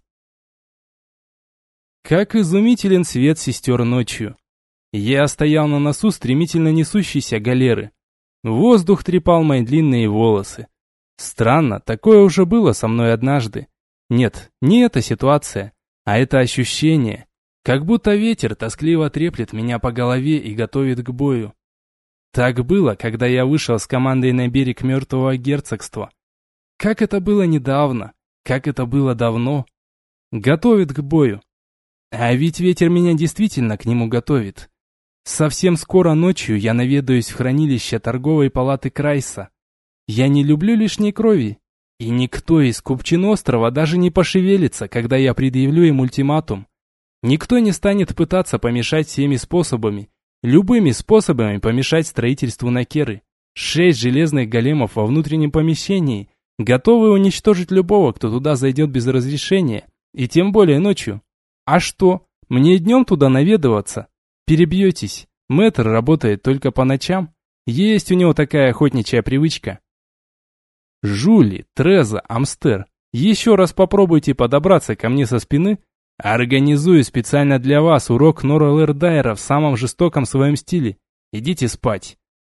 Speaker 1: Как изумителен свет сестер ночью. Я стоял на носу стремительно несущейся галеры. Воздух трепал мои длинные волосы. Странно, такое уже было со мной однажды. Нет, не эта ситуация, а это ощущение. Как будто ветер тоскливо треплет меня по голове и готовит к бою. Так было, когда я вышел с командой на берег мертвого герцогства. Как это было недавно, как это было давно. Готовит к бою. А ведь ветер меня действительно к нему готовит. Совсем скоро ночью я наведаюсь в хранилище торговой палаты Крайса. Я не люблю лишней крови. И никто из купчин острова даже не пошевелится, когда я предъявлю им ультиматум. Никто не станет пытаться помешать всеми способами, любыми способами помешать строительству Накеры. Шесть железных големов во внутреннем помещении, готовы уничтожить любого, кто туда зайдет без разрешения, и тем более ночью. А что, мне днем туда наведываться? Перебьетесь. Мэтр работает только по ночам. Есть у него такая охотничья привычка. Жули, Треза, Амстер, еще раз попробуйте подобраться ко мне со спины. Организую специально для вас урок Нора Лердайера в самом жестоком своем стиле. Идите спать.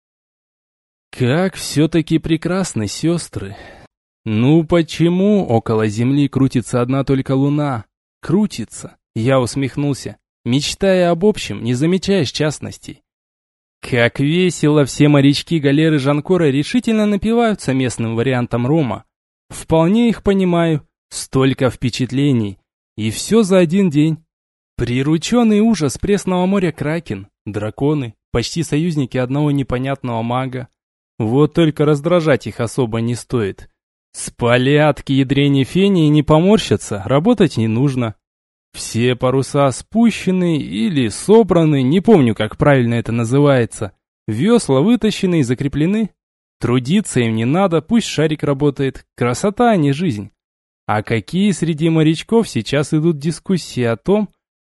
Speaker 1: Как все-таки прекрасны сестры. Ну почему около Земли крутится одна только луна? Крутится. Я усмехнулся, мечтая об общем, не замечая частностей. Как весело все морячки галеры Жанкора решительно напиваются местным вариантом рома. Вполне их понимаю. Столько впечатлений. И все за один день. Прирученный ужас пресного моря кракен, драконы, почти союзники одного непонятного мага. Вот только раздражать их особо не стоит. Спалят к ядрене фени и не поморщатся, работать не нужно. Все паруса спущены или собраны, не помню, как правильно это называется. Весла вытащены и закреплены. Трудиться им не надо, пусть шарик работает. Красота, а не жизнь. А какие среди морячков сейчас идут дискуссии о том,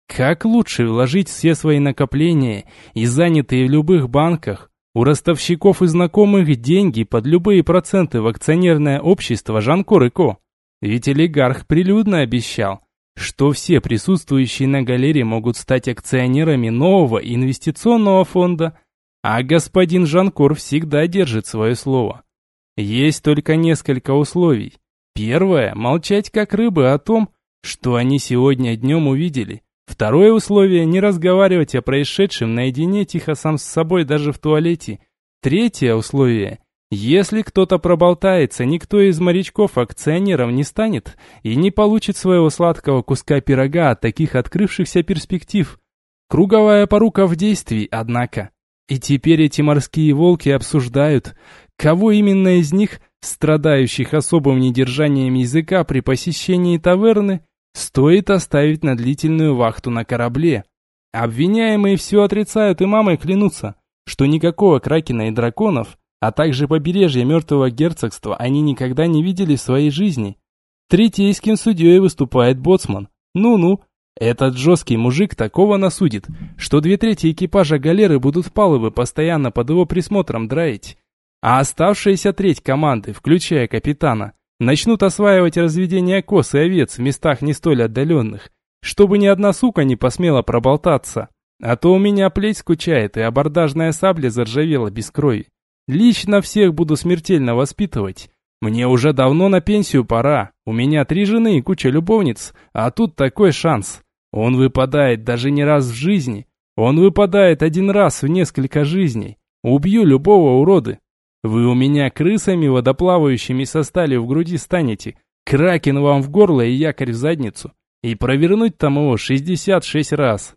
Speaker 1: Как лучше вложить все свои накопления и занятые в любых банках у ростовщиков и знакомых деньги под любые проценты в акционерное общество Жанкор и Ко? Ведь олигарх прилюдно обещал, что все присутствующие на галерее могут стать акционерами нового инвестиционного фонда, а господин Жанкор всегда держит свое слово. Есть только несколько условий. Первое – молчать как рыбы о том, что они сегодня днем увидели. Второе условие – не разговаривать о происшедшем наедине тихо сам с собой даже в туалете. Третье условие – если кто-то проболтается, никто из морячков акционером не станет и не получит своего сладкого куска пирога от таких открывшихся перспектив. Круговая порука в действии, однако. И теперь эти морские волки обсуждают, кого именно из них, страдающих особым недержанием языка при посещении таверны, стоит оставить на длительную вахту на корабле. Обвиняемые все отрицают и мамой клянутся, что никакого кракена и драконов, а также побережья мертвого герцогства они никогда не видели в своей жизни. Третейским судьей выступает боцман. Ну-ну, этот жесткий мужик такого насудит, что две трети экипажа галеры будут в палубы постоянно под его присмотром драить. А оставшаяся треть команды, включая капитана, начнут осваивать разведение коз и овец в местах не столь отдаленных, чтобы ни одна сука не посмела проболтаться. А то у меня плеть скучает, и абордажная сабля заржавела без крови. Лично всех буду смертельно воспитывать. Мне уже давно на пенсию пора. У меня три жены и куча любовниц, а тут такой шанс. Он выпадает даже не раз в жизни. Он выпадает один раз в несколько жизней. Убью любого урода. Вы у меня крысами водоплавающими со сталью в груди станете, кракен вам в горло и якорь в задницу, и провернуть там его шестьдесят шесть раз.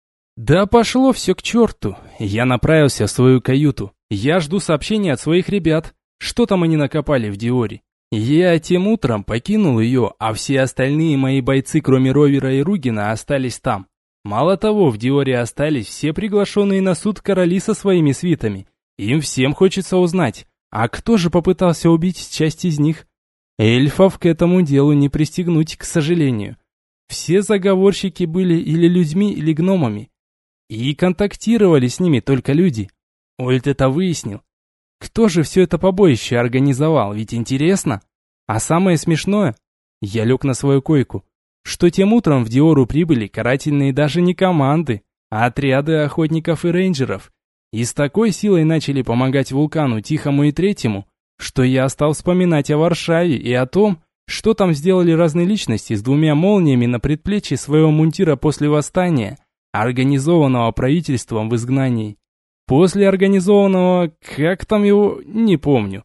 Speaker 1: Да пошло все к черту. Я направился в свою каюту. Я жду сообщения от своих ребят. Что там они накопали в Диоре? Я тем утром покинул ее, а все остальные мои бойцы, кроме Ровера и Ругина, остались там. Мало того, в Диоре остались все приглашенные на суд короли со своими свитами. Им всем хочется узнать, а кто же попытался убить часть из них? Эльфов к этому делу не пристегнуть, к сожалению. Все заговорщики были или людьми, или гномами. И контактировали с ними только люди. Ольд это выяснил. Кто же все это побоище организовал, ведь интересно. А самое смешное, я лег на свою койку, что тем утром в Диору прибыли карательные даже не команды, а отряды охотников и рейнджеров. И с такой силой начали помогать Вулкану Тихому и Третьему, что я стал вспоминать о Варшаве и о том, что там сделали разные личности с двумя молниями на предплечье своего мундира после восстания, организованного правительством в изгнании. После организованного, как там его, не помню.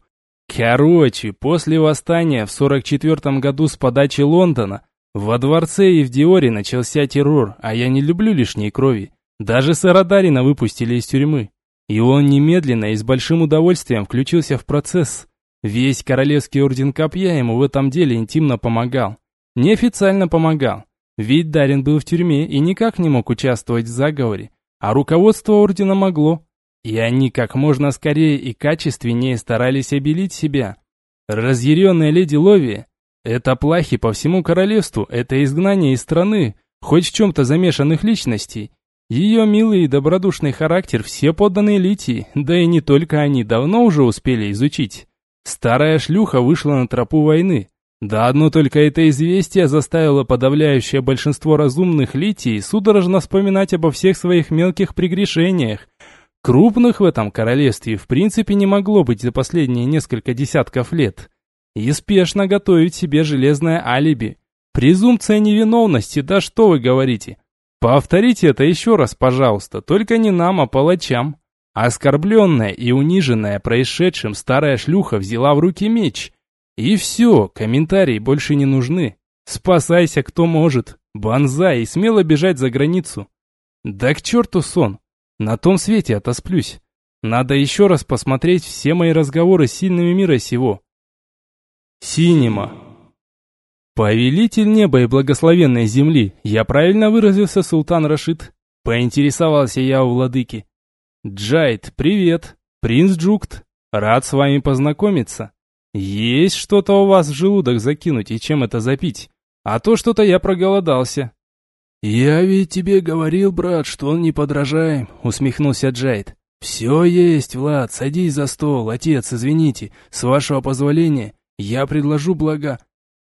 Speaker 1: Короче, после восстания в сорок четвёртом году с подачи Лондона во дворце и в Диоре начался террор, а я не люблю лишней крови. Даже сэра Дарина выпустили из тюрьмы. И он немедленно и с большим удовольствием включился в процесс. Весь Королевский орден Копья ему в этом деле интимно помогал. Неофициально помогал. Ведь Дарин был в тюрьме и никак не мог участвовать в заговоре. А руководство ордена могло. И они как можно скорее и качественнее старались обелить себя. Разъяренная леди Лови – это плахи по всему королевству, это изгнание из страны, хоть в чем-то замешанных личностей. Ее милый и добродушный характер все подданные Литии, да и не только они, давно уже успели изучить. Старая шлюха вышла на тропу войны. Да одно только это известие заставило подавляющее большинство разумных Литий судорожно вспоминать обо всех своих мелких прегрешениях. Крупных в этом королевстве в принципе не могло быть за последние несколько десятков лет. И спешно готовить себе железное алиби. Презумпция невиновности, да что вы говорите. Повторите это еще раз, пожалуйста, только не нам, а палачам. Оскорбленная и униженная происшедшим старая шлюха взяла в руки меч. И все, комментарии больше не нужны. Спасайся, кто может. Банзай, и смело бежать за границу. Да к черту сон. На том свете отосплюсь. Надо еще раз посмотреть все мои разговоры с сильными мира сего. Синема. Повелитель неба и благословенной земли, я правильно выразился, султан Рашид? Поинтересовался я у владыки. Джайд, привет. Принц Джукт, рад с вами познакомиться. Есть что-то у вас в желудок закинуть и чем это запить? А то что-то я проголодался.
Speaker 2: «Я ведь тебе говорил, брат, что он неподражаем», — усмехнулся Джайд. «Все есть, Влад, садись за стол. Отец, извините, с вашего позволения, я предложу блага».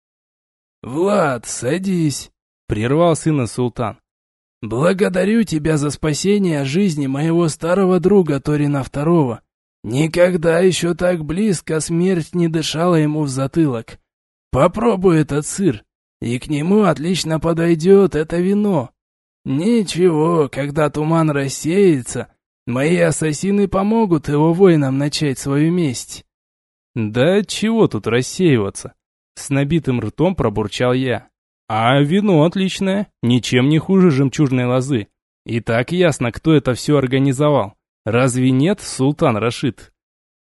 Speaker 2: «Влад, садись», — прервал сына султан. «Благодарю тебя за спасение жизни моего старого друга Торина второго. Никогда еще так близко смерть не дышала ему в затылок. Попробуй этот сыр, и к нему отлично подойдет это вино. Ничего, когда туман рассеется, мои ассасины помогут его воинам начать свою месть».
Speaker 1: «Да чего тут рассеиваться?» С набитым ртом пробурчал я. «А вино отличное, ничем не хуже жемчужной лозы. И так ясно, кто это все организовал. Разве нет, султан Рашид?»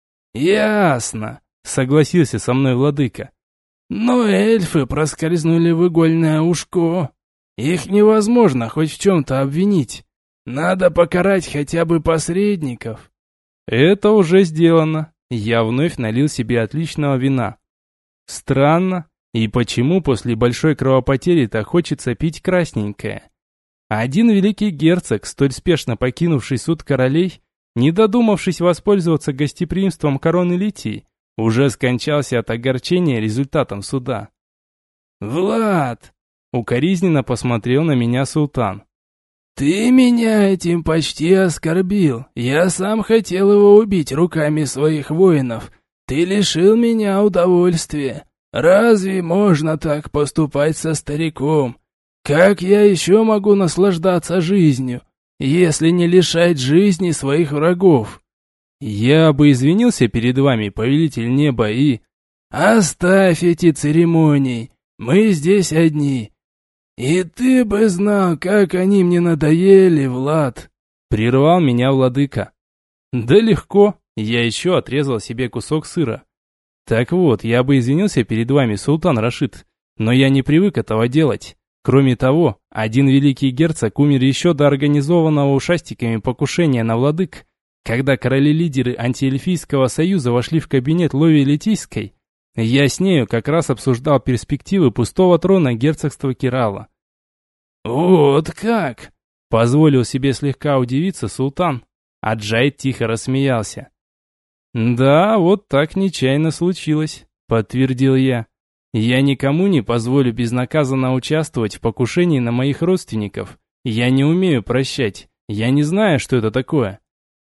Speaker 2: «Ясно», —
Speaker 1: согласился со мной владыка.
Speaker 2: «Но эльфы проскользнули в игольное ушко. Их невозможно хоть в чем-то обвинить. Надо покарать хотя бы посредников».
Speaker 1: «Это уже сделано». Я вновь налил себе отличного вина. Странно, и почему после большой кровопотери так хочется пить красненькое? Один великий герцог, столь спешно покинувший суд королей, не додумавшись воспользоваться гостеприимством короны Литии, уже скончался от огорчения результатом суда.
Speaker 2: «Влад!» —
Speaker 1: укоризненно посмотрел на меня султан.
Speaker 2: «Ты меня этим почти оскорбил. Я сам хотел его убить руками своих воинов. Ты лишил меня удовольствия. Разве можно так поступать со стариком? Как я еще могу наслаждаться жизнью, если не лишать жизни своих врагов?»
Speaker 1: «Я бы извинился перед вами, повелитель неба, и...»
Speaker 2: «Оставь эти церемонии, мы здесь одни. И ты бы знал, как они мне надоели, Влад!»
Speaker 1: Прервал меня владыка. «Да легко, я еще отрезал себе кусок сыра. Так вот, я бы извинился перед вами, султан Рашид, но я не привык этого делать. Кроме того, один великий герцог умер еще до организованного ушастиками покушения на владык, когда короли-лидеры антиэльфийского союза вошли в кабинет Лови Летийской. Я с нею как раз обсуждал перспективы пустого трона герцогства Кирала».
Speaker 2: «Вот как!»
Speaker 1: — позволил себе слегка удивиться султан, а Джайд тихо рассмеялся. «Да, вот так нечаянно случилось», — подтвердил я. «Я никому не позволю безнаказанно участвовать в покушении на моих родственников. Я не умею прощать, я не знаю, что это такое».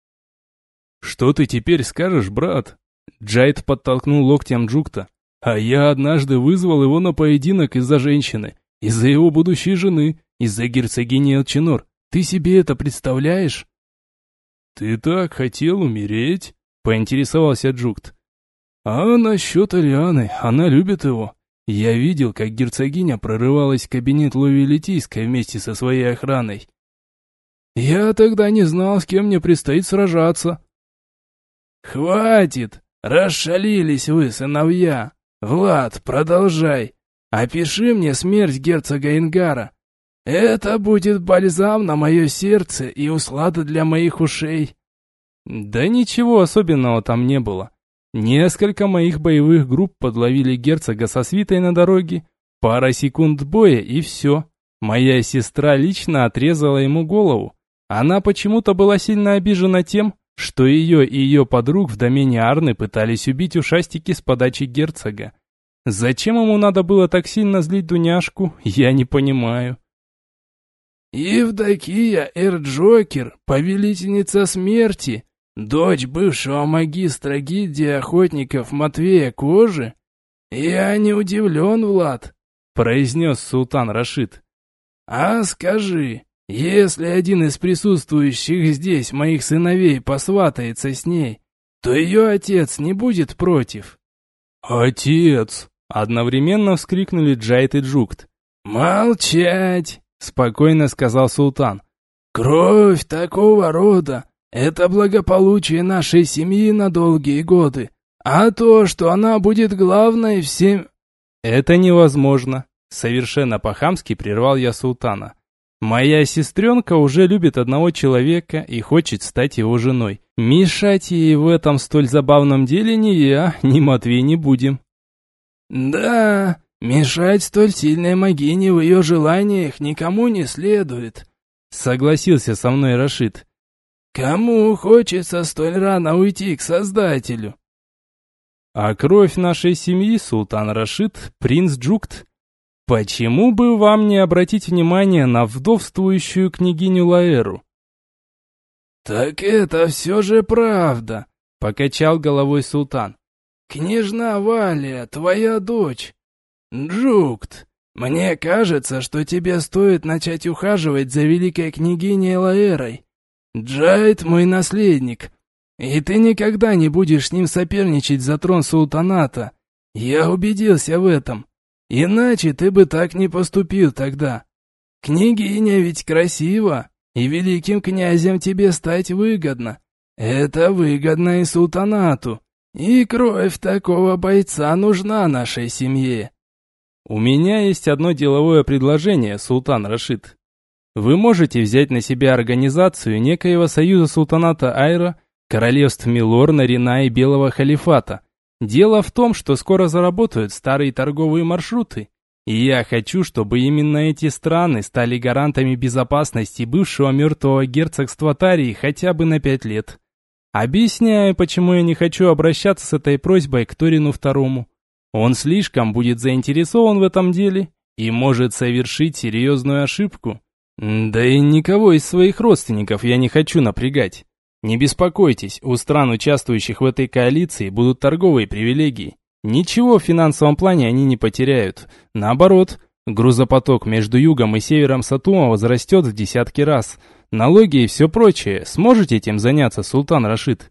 Speaker 1: «Что ты теперь скажешь, брат?» Джайд подтолкнул локтем Джукта. «А я однажды вызвал его на поединок из-за женщины, из-за его будущей жены, из-за герцогини Элчинор. Ты себе это представляешь?» «Ты так хотел умереть?» — поинтересовался Джукт. «А насчет Арианы, она любит его. Я видел, как герцогиня прорывалась в кабинет Лови Летийской вместе со своей охраной. Я тогда не знал, с кем мне предстоит сражаться».
Speaker 2: «Хватит! Расшалились вы, сыновья! Влад, продолжай! Опиши мне смерть герцога Ингара. Это будет бальзам на мое сердце и услада для моих ушей».
Speaker 1: «Да ничего особенного там не было. Несколько моих боевых групп подловили герцога со свитой на дороге, пара секунд боя и все. Моя сестра лично отрезала ему голову. Она почему-то была сильно обижена тем, что ее и ее подруг в домене Арны пытались убить ушастики с подачи герцога. Зачем ему надо было так сильно злить Дуняшку, я не понимаю».
Speaker 2: «Евдокия Эрджокер, повелительница смерти, дочь бывшего магистра гильдии охотников Матвея Кожи? Я не удивлен, Влад», — произнес султан Рашид. «А скажи, если один из присутствующих здесь моих сыновей посватается с ней, то ее отец не будет против?»
Speaker 1: «Отец!» — одновременно вскрикнули Джайд и Джукт.
Speaker 2: «Молчать!» —
Speaker 1: спокойно сказал султан.
Speaker 2: «Кровь такого рода — это благополучие нашей семьи на долгие годы, а то, что она будет главной всем...»
Speaker 1: «Это невозможно!» — совершенно по-хамски прервал я султана. «Моя сестренка уже любит одного человека и хочет стать его женой. Мешать ей в этом столь забавном деле ни я, ни Матвей не будем».
Speaker 2: «Да, Мешать столь сильной могине в ее желаниях никому не следует», — согласился со мной Рашид. «Кому хочется столь рано уйти к Создателю?»
Speaker 1: «А кровь нашей семьи, султан Рашид, принц Джукт. Почему бы вам не обратить внимание на вдовствующую княгиню Лаэру?»
Speaker 2: «Так это все же правда», — покачал головой султан. «Княжна Валия, твоя дочь. Джукт, мне кажется, что тебе стоит начать ухаживать за великой княгиней Лаэрой. Джайд мой наследник, и ты никогда не будешь с ним соперничать за трон султаната. Я убедился в этом. Иначе ты бы так не поступил тогда. Княгиня ведь красива, и великим князем тебе стать выгодно. Это выгодно и султанату, и кровь такого бойца нужна нашей семье».
Speaker 1: «У меня есть одно деловое предложение, султан Рашид. Вы можете взять на себя организацию некоего союза султаната Айра, королевств Милор, Нарина и Белого халифата. Дело в том, что скоро заработают старые торговые маршруты, и я хочу, чтобы именно эти страны стали гарантами безопасности бывшего мертвого герцогства Тарии хотя бы на пять лет. Объясняю, почему я не хочу обращаться с этой просьбой к Торину второму. Он слишком будет заинтересован в этом деле и может совершить серьезную ошибку. Да и никого из своих родственников я не хочу напрягать. Не беспокойтесь, у стран, участвующих в этой коалиции, будут торговые привилегии. Ничего в финансовом плане они не потеряют. Наоборот, грузопоток между югом и севером Сатума возрастет в десятки раз. Налоги и все прочее. Сможете этим заняться, султан Рашид?»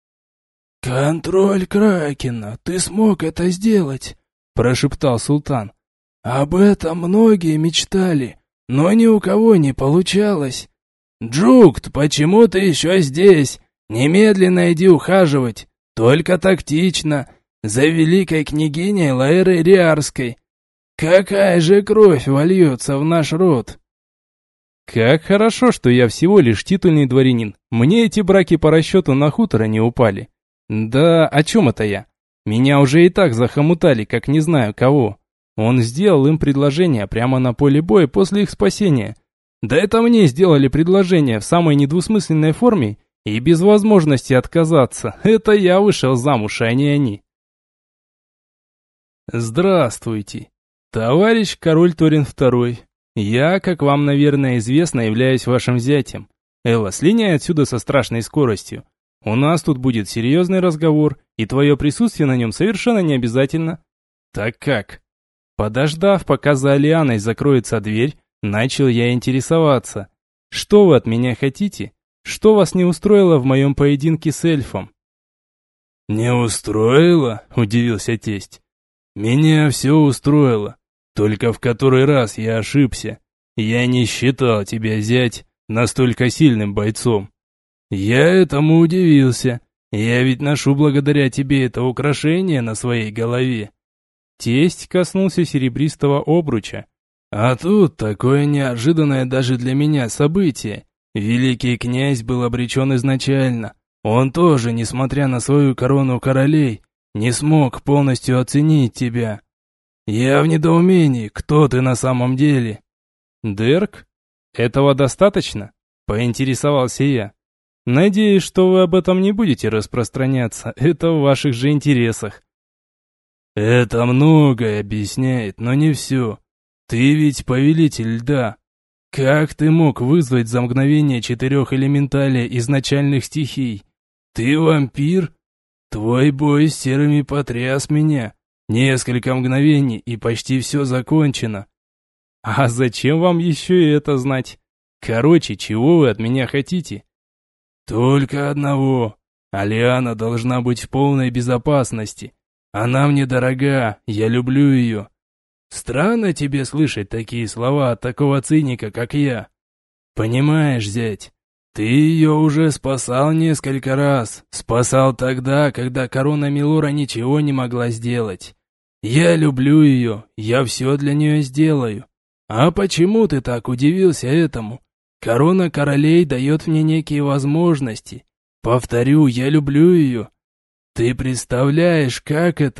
Speaker 2: «Контроль Кракена, ты смог это сделать», — прошептал султан. «Об этом многие мечтали, но ни у кого не получалось. Джукт, почему ты еще здесь? Немедленно иди ухаживать, только тактично, за великой княгиней Лаэрой Риарской. Какая же кровь вольется в наш род?»
Speaker 1: «Как хорошо, что я всего лишь титульный дворянин. Мне эти браки по расчету на хутора не упали. Да о чем это я? Меня уже и так захомутали, как не знаю кого. Он сделал им предложение прямо на поле боя после их спасения. Да это мне сделали предложение в самой недвусмысленной форме и без возможности отказаться. Это я вышел замуж, а не они». «Здравствуйте, товарищ король Торин второй. Я, как вам, наверное, известно, являюсь вашим зятем. Элла, слиняй отсюда со страшной скоростью. У нас тут будет серьезный разговор, и твое присутствие на нем совершенно не обязательно». «Так как?» Подождав, пока за Алианой закроется дверь, начал я интересоваться. «Что вы от меня хотите? Что вас не устроило в моем поединке с эльфом?»
Speaker 2: «Не устроило?» – удивился тесть. «Меня все устроило, только в который раз я ошибся. Я не считал тебя, зять, настолько сильным бойцом. Я этому удивился. Я ведь ношу благодаря тебе это украшение на своей голове».
Speaker 1: Тесть коснулся серебристого обруча.
Speaker 2: «А тут такое неожиданное даже для меня событие. Великий князь был обречен изначально. Он тоже, несмотря на свою корону королей, не смог полностью оценить тебя. Я в недоумении, кто ты на самом деле?»
Speaker 1: «Дерк? Этого достаточно?» – поинтересовался я. «Надеюсь, что вы об этом не будете распространяться, это в ваших же интересах».
Speaker 2: «Это многое объясняет, но не все. Ты ведь повелитель льда. Как ты мог вызвать за мгновение четырех элементалей изначальных стихий? Ты вампир? Твой бой с серыми потряс меня. Несколько мгновений, и почти все закончено».
Speaker 1: «А зачем вам еще и это знать? Короче, чего вы от меня хотите?»
Speaker 2: «Только одного. Алиана должна быть в полной безопасности. Она мне дорога, я люблю ее. Странно тебе слышать такие слова от такого циника, как я. Понимаешь, зять, ты ее уже спасал несколько раз. Спасал тогда, когда корона Милора ничего не могла сделать. Я люблю ее, я все для нее сделаю. А почему ты так удивился этому? Корона королей дает мне некие возможности. Повторю, я люблю ее. Ты представляешь, как это?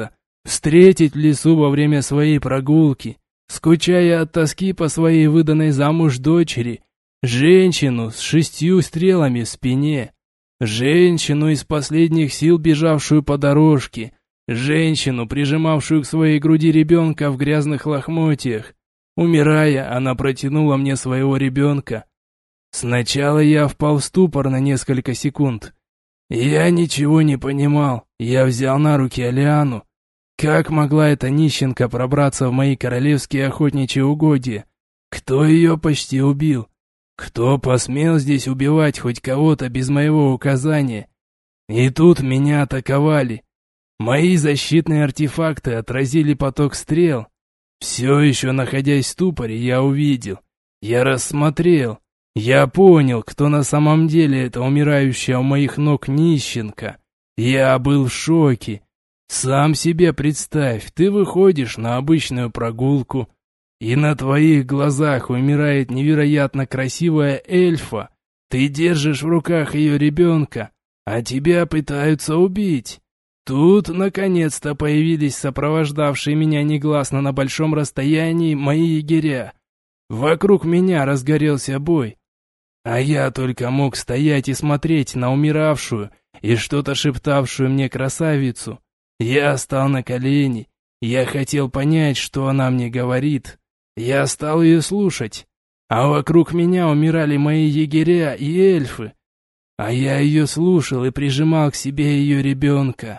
Speaker 2: Встретить в лесу во время своей прогулки, скучая от тоски по своей выданной замуж дочери, женщину с шестью стрелами в спине, женщину из последних сил бежавшую по дорожке, женщину, прижимавшую к своей груди ребенка в грязных лохмотьях. Умирая, она протянула мне своего ребенка. Сначала я впал в ступор на несколько секунд. Я ничего не понимал, я взял на руки Алиану. Как могла эта нищенка пробраться в мои королевские охотничьи угодья? Кто ее почти убил? Кто посмел здесь убивать хоть кого-то без моего указания? И тут меня атаковали. Мои защитные артефакты отразили поток стрел. Все еще находясь в ступоре, я увидел, я рассмотрел, я понял, кто на самом деле эта умирающая у моих ног нищенка. Я был в шоке. Сам себе представь, ты выходишь на обычную прогулку, и на твоих глазах умирает невероятно красивая эльфа. Ты держишь в руках ее ребенка, а тебя пытаются убить. Тут, наконец-то, появились сопровождавшие меня негласно на большом расстоянии мои егеря. Вокруг меня разгорелся бой, а я только мог стоять и смотреть на умиравшую и что-то шептавшую мне красавицу. Я стал на колени, я хотел понять, что она мне говорит. Я стал ее слушать, а вокруг меня умирали мои егеря и эльфы, а я ее слушал и прижимал к себе ее ребенка.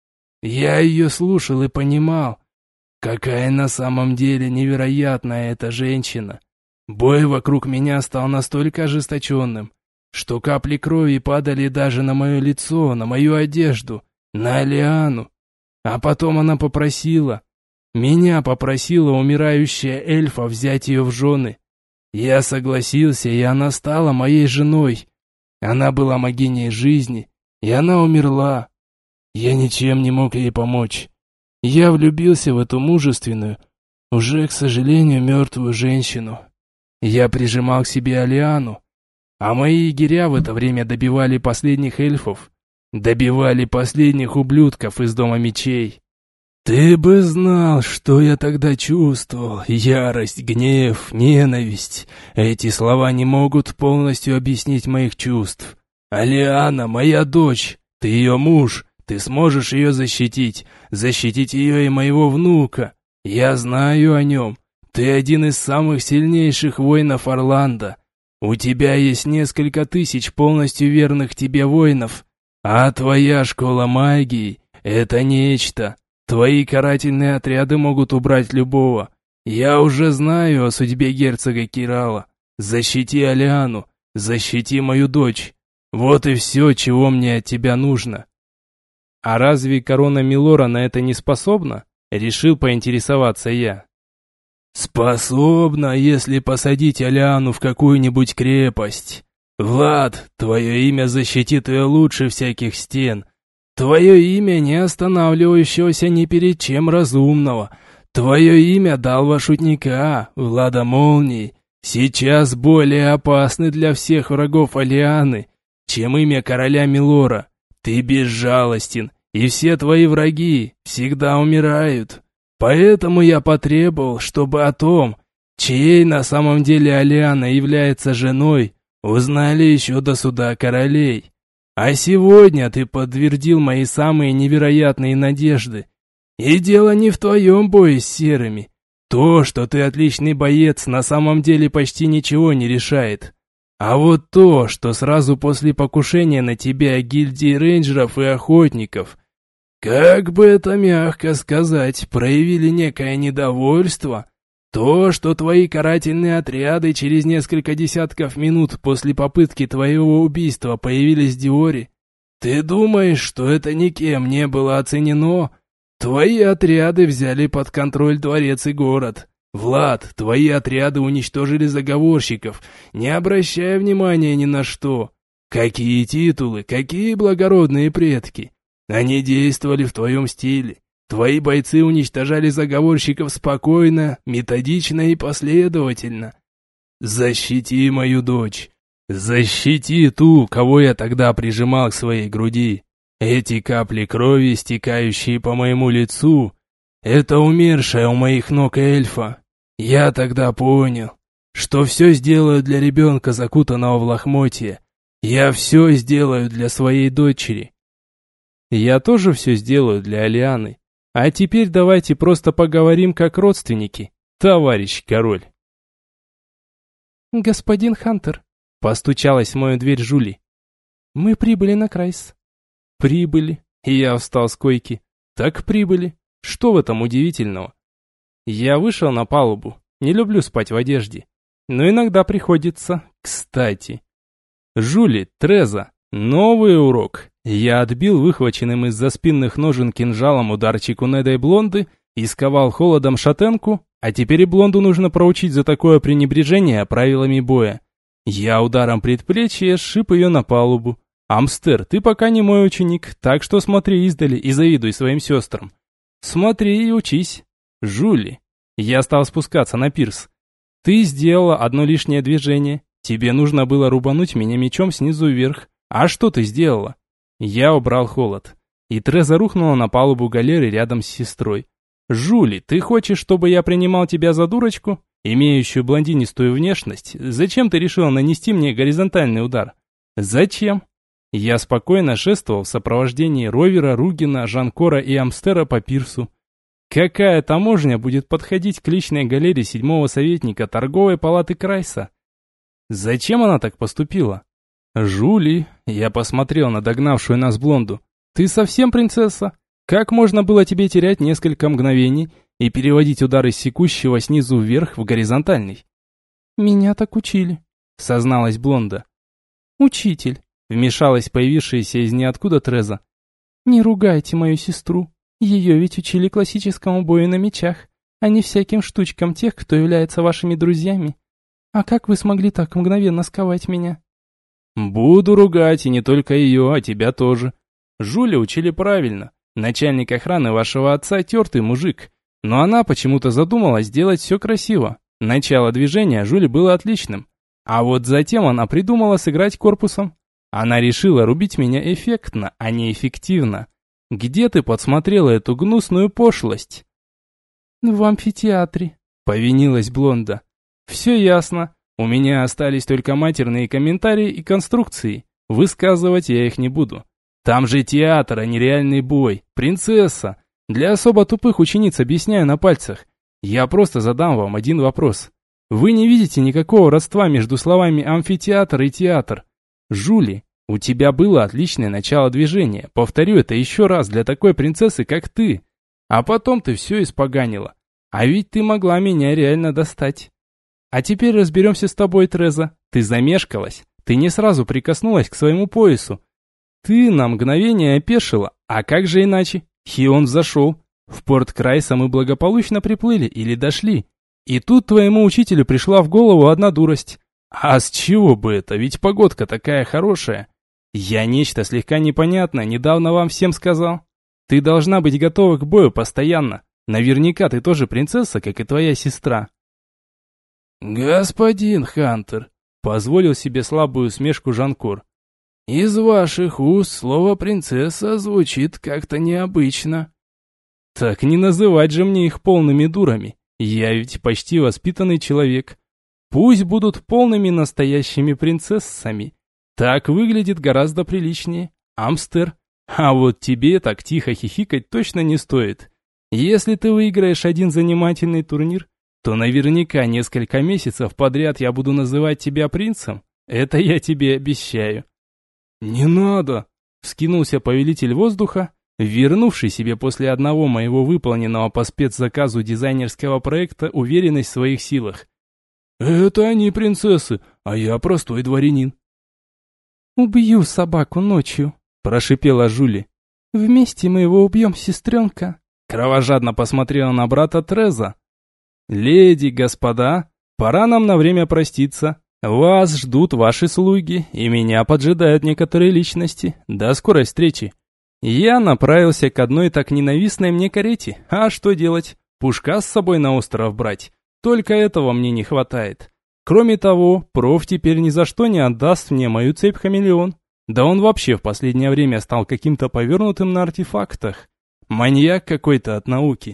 Speaker 2: Я ее слушал и понимал, какая на самом деле невероятная эта женщина. Бой вокруг меня стал настолько ожесточенным, что капли крови падали даже на мое лицо, на мою одежду, на Алиану. А потом она попросила, меня попросила умирающая эльфа взять ее в жены. Я согласился, и она стала моей женой. Она была богиней жизни, и она умерла. Я ничем не мог ей помочь. Я влюбился в эту мужественную, уже, к сожалению, мертвую женщину. Я прижимал к себе Алиану, а мои егеря в это время добивали последних эльфов, добивали последних ублюдков из Дома Мечей. Ты бы знал, что я тогда чувствовал. Ярость, гнев, ненависть. Эти слова не могут полностью объяснить моих чувств. Алиана, моя дочь, ты ее муж. Ты сможешь ее защитить, защитить ее и моего внука. Я знаю о нем. Ты один из самых сильнейших воинов Орландо. У тебя есть несколько тысяч полностью верных тебе воинов. А твоя школа магии — это нечто. Твои карательные отряды могут убрать любого. Я уже знаю о судьбе герцога Кирала. Защити Алиану, защити мою дочь. Вот и все, чего мне от тебя нужно.
Speaker 1: А разве корона Милора на это не способна? Решил поинтересоваться я.
Speaker 2: Способна, если посадить Алиану в какую-нибудь крепость. Влад, твое имя защитит ее лучше всяких стен. Твое имя не останавливающегося ни перед чем разумного. Твое имя Далва Шутника, Влада Молнии, сейчас более опасны для всех врагов Алианы, чем имя короля Милора. Ты безжалостен, и все твои враги всегда умирают. Поэтому я потребовал, чтобы о том, чьей на самом деле Алиана является женой, узнали еще до суда королей. А сегодня ты подтвердил мои самые невероятные надежды. И дело не в твоем бое с серыми. То, что ты отличный боец, на самом деле почти ничего не решает. А вот то, что сразу после покушения на тебя гильдии рейнджеров и охотников, как бы это мягко сказать, проявили некое недовольство, то, что твои карательные отряды через несколько десятков минут после попытки твоего убийства появились в Диоре, ты думаешь, что это никем не было оценено? Твои отряды взяли под контроль дворец и город. Влад, твои отряды уничтожили заговорщиков, не обращая внимания ни на что. Какие титулы, какие благородные предки. Они действовали в твоем стиле. Твои бойцы уничтожали заговорщиков спокойно, методично и последовательно. Защити мою дочь. Защити ту, кого я тогда прижимал к своей груди. Эти капли крови, стекающие по моему лицу, это умершая у моих ног эльфа. Я тогда понял, что все сделаю для ребенка, закутанного в лохмотье. Я все сделаю для своей дочери.
Speaker 1: Я тоже все сделаю для Алианы. А теперь давайте просто поговорим как родственники, товарищ король.
Speaker 3: Господин Хантер,
Speaker 1: Постучалась в мою дверь Жули.
Speaker 3: мы прибыли на Крайс.
Speaker 1: Прибыли. Я встал с койки. Так прибыли. Что в этом удивительного? Я вышел на палубу. Не люблю спать в одежде. Но иногда приходится. Кстати. Жули, Треза. Новый урок. Я отбил выхваченным из-за спинных ножен кинжалом ударчик у Неда и Блонды и сковал холодом шатенку, а теперь и Блонду нужно проучить за такое пренебрежение правилами боя. Я ударом предплечья сшиб ее на палубу. Амстер, ты пока не мой ученик, так что смотри издали и завидуй своим сестрам. Смотри и учись. Жули. Я стал спускаться на пирс. Ты сделала одно лишнее движение. Тебе нужно было рубануть меня мечом снизу вверх. А что ты сделала? Я убрал холод. И Треза рухнула на палубу галеры рядом с сестрой. Жули, ты хочешь, чтобы я принимал тебя за дурочку, имеющую блондинистую внешность? Зачем ты решила нанести мне горизонтальный удар? Зачем? Я спокойно шествовал в сопровождении Ровера, Ругина, Жанкора и Амстера по пирсу. Какая таможня будет подходить к личной галере седьмого советника торговой палаты Крайса? Зачем она так поступила? Жули, я посмотрел на догнавшую нас Блонду. Ты совсем принцесса? Как можно было тебе терять несколько мгновений и переводить удары секущего снизу вверх в горизонтальный?
Speaker 3: Меня так учили,
Speaker 1: Созналась Блонда.
Speaker 3: Учитель,
Speaker 1: Вмешалась появившаяся из ниоткуда Треза.
Speaker 3: не ругайте мою сестру. Ее ведь учили классическому бою на мечах, а не всяким штучкам тех, кто является вашими друзьями. А как вы смогли так мгновенно сковать меня?
Speaker 1: Буду ругать, и не только ее, а тебя тоже. Жуля учили правильно. Начальник охраны вашего отца тертый мужик. Но она почему-то задумала сделать все красиво. Начало движения Жули было отличным. А вот затем она придумала сыграть корпусом. Она решила рубить меня эффектно, а не эффективно. Где ты подсмотрела эту гнусную пошлость?
Speaker 3: В амфитеатре,
Speaker 1: Повинилась Блонда. Все ясно. У меня остались только матерные комментарии и конструкции. Высказывать я их не буду. Там же театр, а не реальный бой. Принцесса. Для особо тупых учениц объясняю на пальцах. Я просто задам вам один вопрос. Вы не видите никакого родства между словами амфитеатр и театр? Жули, у тебя было отличное начало движения. Повторю это еще раз для такой принцессы, как ты. А потом ты все испоганила. А ведь ты могла меня реально достать. А теперь разберемся с тобой, Треза. Ты замешкалась. Ты не сразу прикоснулась к своему поясу. Ты на мгновение опешила. А как же иначе? Хион зашел. В порт Крайса мы благополучно приплыли или дошли. И тут твоему учителю пришла в голову одна дурость. А с чего бы это? Ведь погодка такая хорошая. Я нечто слегка непонятное недавно вам всем сказал. Ты должна быть готова к бою постоянно. Наверняка ты тоже принцесса, как и твоя сестра.
Speaker 2: «Господин Хантер», —
Speaker 1: Позволил себе слабую усмешку Жанкор.
Speaker 2: «из ваших уст слово «принцесса» звучит как-то необычно».
Speaker 1: Так не называть же мне их полными дурами. Я ведь почти воспитанный человек. Пусть будут полными настоящими принцессами. Так выглядит гораздо приличнее. Амстер. А вот тебе так тихо хихикать точно не стоит. Если ты выиграешь один занимательный турнир, то наверняка несколько месяцев подряд я буду называть тебя принцем. Это я тебе обещаю. Не надо, вскинулся повелитель воздуха, вернувший себе после одного моего выполненного по спецзаказу дизайнерского проекта уверенность в своих силах. Это они принцессы, а я простой дворянин.
Speaker 3: убью собаку ночью,
Speaker 1: Прошипела Жули.
Speaker 3: вместе мы его убьем, сестренка.
Speaker 1: Кровожадно посмотрела на брата Треза. «Леди, господа, пора нам на время проститься. Вас ждут ваши слуги, и меня поджидают некоторые личности. До скорой встречи». Я направился к одной так ненавистной мне карете. А что делать? Пушка с собой на остров брать? Только этого мне не хватает. Кроме того, проф теперь ни за что не отдаст мне мою цепь-хамелеон. Да он вообще в последнее время стал каким-то повернутым на артефактах. Маньяк какой-то от науки.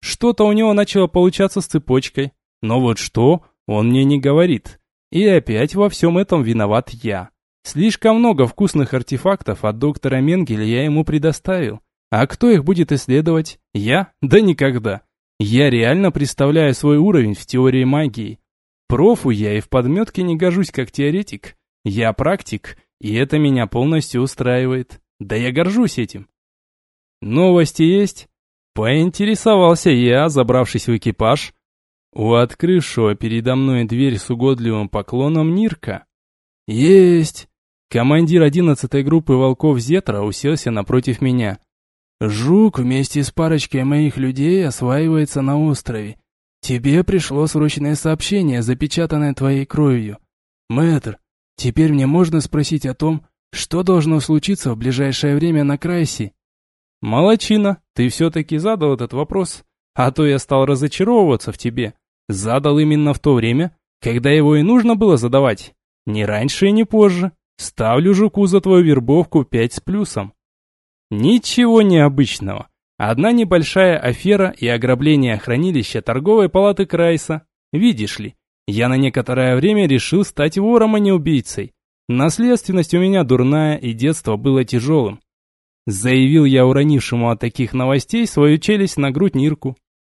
Speaker 1: Что-то у него начало получаться с цепочкой. Но вот что, он мне не говорит. И опять во всем этом виноват я. Слишком много вкусных артефактов от доктора Менгеля я ему предоставил. А кто их будет исследовать? Я? Да никогда. Я реально представляю свой уровень в теории магии. Профу я и в подметке не гожусь как теоретик. Я практик, и это меня полностью устраивает. Да я горжусь этим. Новости есть? Поинтересовался я, забравшись в экипаж. У открывшего передо мной дверь с угодливым поклоном Нирка. Есть. Командир одиннадцатой группы волков Зетра уселся напротив меня. Жук вместе с парочкой моих людей осваивается на острове. Тебе пришло срочное сообщение, запечатанное твоей кровью. Мэтр, теперь мне можно спросить о том, что должно случиться в ближайшее время на Крайсе? Молодчина, ты все-таки задал этот вопрос, а то я стал разочаровываться в тебе. Задал именно в то время, когда его и нужно было задавать. Ни раньше и ни позже. Ставлю жуку за твою вербовку пять с плюсом. Ничего необычного. Одна небольшая афера и ограбление хранилища торговой палаты Крайса. Видишь ли, я на некоторое время решил стать вором, а не убийцей. Наследственность у меня дурная, и детство было тяжелым. Заявил я уронившему от таких новостей свою челюсть на грудь Нирку.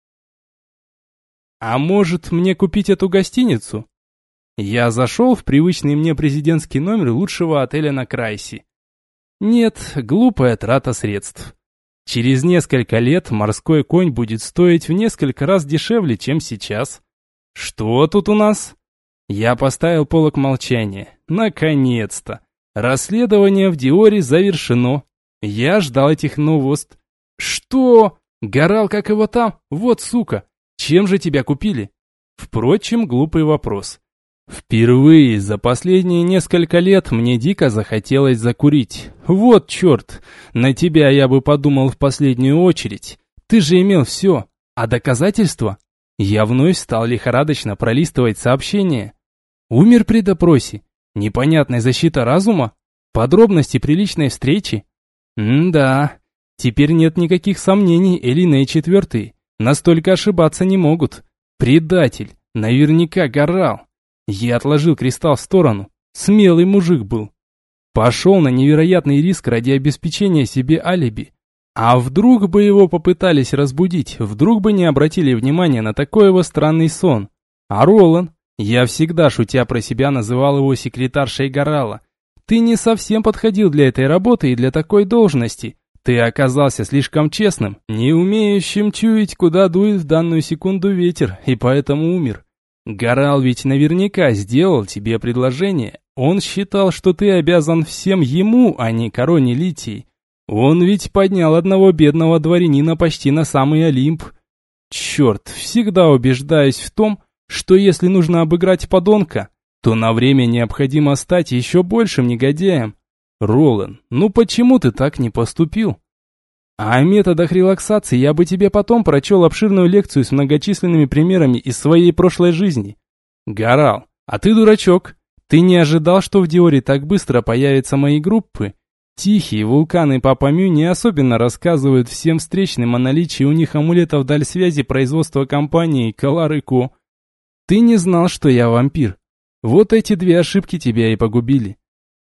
Speaker 1: А может, мне купить эту гостиницу? Я зашел в привычный мне президентский номер лучшего отеля на Крайсе. Нет, глупая трата средств. Через несколько лет морской конь будет стоить в несколько раз дешевле, чем сейчас. Что тут у нас? Я поставил полог молчания. Наконец-то. Расследование в Диоре завершено. Я ждал этих новост. Что? Горал, как его там? Вот сука. Чем же тебя купили? Впрочем, глупый вопрос. Впервые за последние несколько лет мне дико захотелось закурить. Вот черт, на тебя я бы подумал в последнюю очередь. Ты же имел все. А доказательства? Я вновь стал лихорадочно пролистывать сообщения. Умер при допросе. Непонятная защита разума? Подробности приличной встречи? М-да. Теперь нет никаких сомнений, Элина и четвертый настолько ошибаться не могут. Предатель. Наверняка горал. Я отложил кристалл в сторону. Смелый мужик был. Пошел на невероятный риск ради обеспечения себе алиби. А вдруг бы его попытались разбудить, вдруг бы не обратили внимания на такой его странный сон. А Ролан, я всегда шутя про себя называл его секретаршей Горала. Ты не совсем подходил для этой работы и для такой должности. Ты оказался слишком честным, не умеющим чуять, куда дует в данную секунду ветер, и поэтому умер. Горал ведь наверняка сделал тебе предложение. Он считал, что ты обязан всем ему, а не короне Литии. Он ведь поднял одного бедного дворянина почти на самый Олимп. Черт, всегда убеждаюсь в том, что если нужно обыграть подонка, то на время необходимо стать еще большим негодяем. Ролан, ну почему ты так не поступил? А о методах релаксации я бы тебе потом прочел обширную лекцию с многочисленными примерами из своей прошлой жизни. Горал, а ты дурачок. Ты не ожидал, что в Диоре так быстро появятся мои группы? Тихие вулканы Папа Мю не особенно рассказывают всем встречным о наличии у них амулетов даль связи производства компании Калар и Ко. Ты не знал, что я вампир. Вот эти две ошибки тебя и погубили.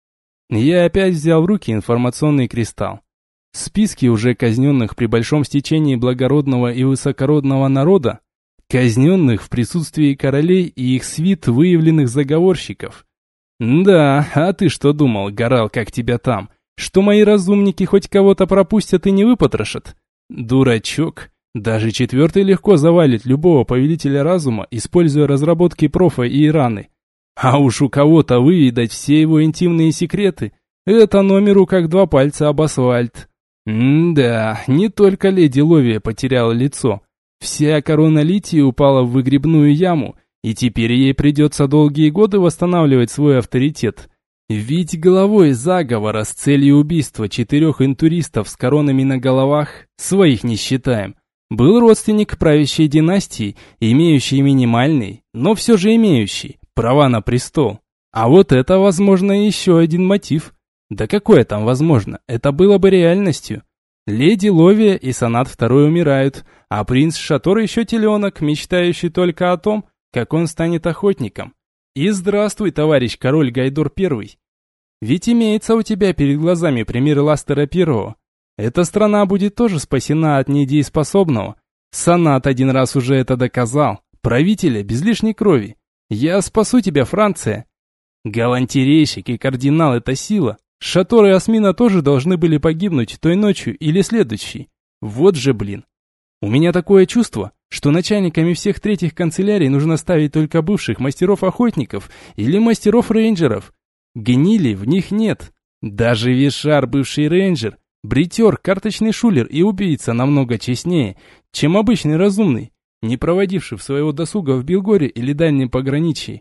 Speaker 1: Я опять взял в руки информационный кристалл. Списки уже казненных при большом стечении благородного и высокородного народа, казненных в присутствии королей и их свит выявленных заговорщиков. Да, а ты что думал, Горал, как тебя там, что мои разумники хоть кого-то пропустят и не выпотрошат? Дурачок, даже четвертый легко завалит любого повелителя разума, используя разработки профа и Ираны. А уж у кого-то выведать все его интимные секреты, это номеру как два пальца об асфальт. М-да, не только леди Ловия потеряла лицо. Вся корона Литии упала в выгребную яму, и теперь ей придется долгие годы восстанавливать свой авторитет. Ведь головой заговора с целью убийства четырех интуристов с коронами на головах, своих не считаем, был родственник правящей династии, имеющий минимальный, но все же имеющий, права на престол. А вот это, возможно, еще один мотив. Да какое там возможно, это было бы реальностью. Леди Ловия и Сонат второй умирают, а принц Шатор еще теленок, мечтающий только о том, как он станет охотником. И здравствуй, товарищ король Гайдор Первый. Ведь имеется у тебя перед глазами пример Ластера Первого. Эта страна будет тоже спасена от недееспособного. Сонат один раз уже это доказал. Правителя без лишней крови. Я спасу тебя, Франция. Галантерейщик и кардинал – это сила. Шатор и Осмина тоже должны были погибнуть той ночью или следующей. Вот же блин. У меня такое чувство, что начальниками всех третьих канцелярий нужно ставить только бывших мастеров-охотников или мастеров-рейнджеров. Гнили в них нет. Даже Вишар, бывший рейнджер, бритер, карточный шулер и убийца намного честнее, чем обычный разумный, не проводивший своего досуга в Белгоре или дальнем пограничье.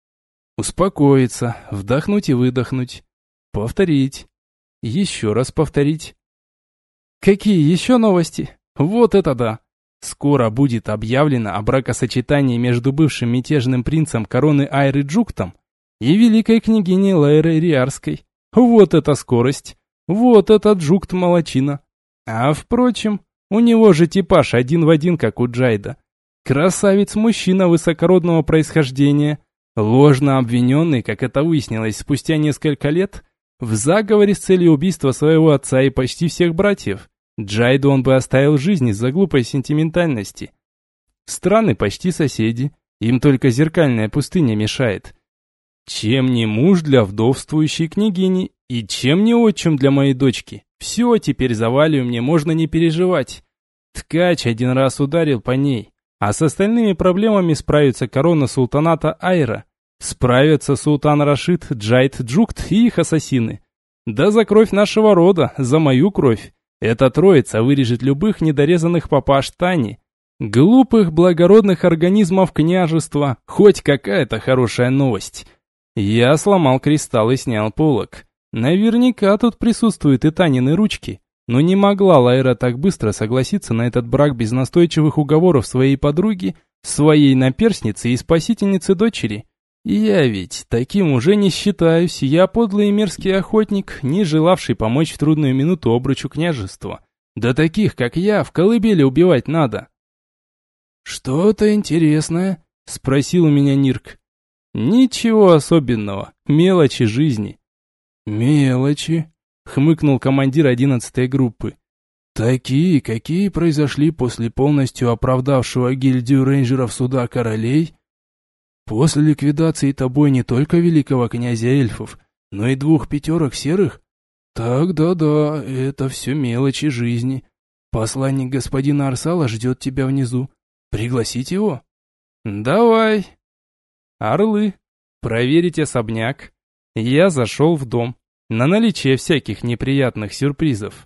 Speaker 1: Успокоиться, вдохнуть и выдохнуть. Повторить. Еще раз повторить. Какие еще новости? Вот это да! Скоро будет объявлено о бракосочетании между бывшим мятежным принцем короны Айры Джуктом и великой княгиней Лайрой Риарской. Вот это скорость! Вот этот Джукт молодчина! А впрочем, у него же типаж один в один, как у Джайда. Красавец-мужчина высокородного происхождения, ложно обвиненный, как это выяснилось спустя несколько лет, в заговоре с целью убийства своего отца и почти всех братьев. Джайду он бы оставил жизнь из-за глупой сентиментальности. Страны почти соседи, им только зеркальная пустыня мешает. Чем не муж для вдовствующей княгини и чем не отчим для моей дочки? Все, теперь за Валию мне можно не переживать. Ткач один раз ударил по ней, а с остальными проблемами справится корона султаната Айра. Справятся султан Рашид, Джайд Джукт и их ассасины. Да за кровь нашего рода, за мою кровь. Эта троица вырежет любых недорезанных папаш Тани. Глупых благородных организмов княжества. Хоть какая-то хорошая новость. Я сломал кристалл и снял полог. Наверняка тут присутствуют и Танины ручки. Но не могла Лайра так быстро согласиться на этот брак без настойчивых уговоров своей подруги, своей наперсницы и спасительницы дочери. Я ведь таким уже не считаюсь, я подлый и мерзкий охотник, не желавший помочь в трудную минуту обручу княжества. Да таких, как я, в колыбели убивать надо. «Что-то интересное?» – спросил у меня Нирк. «Ничего особенного, мелочи жизни». «Мелочи?» – хмыкнул командир одиннадцатой группы. «Такие, какие произошли после полностью оправдавшего гильдию рейнджеров суда королей?» После ликвидации тобой не только великого князя эльфов, но и двух пятерок серых? Так, да-да, это все мелочи жизни. Посланник господина Арсала ждет тебя внизу. Пригласить его? Давай. Орлы. Проверить особняк. Я зашел в дом. На наличие всяких неприятных сюрпризов.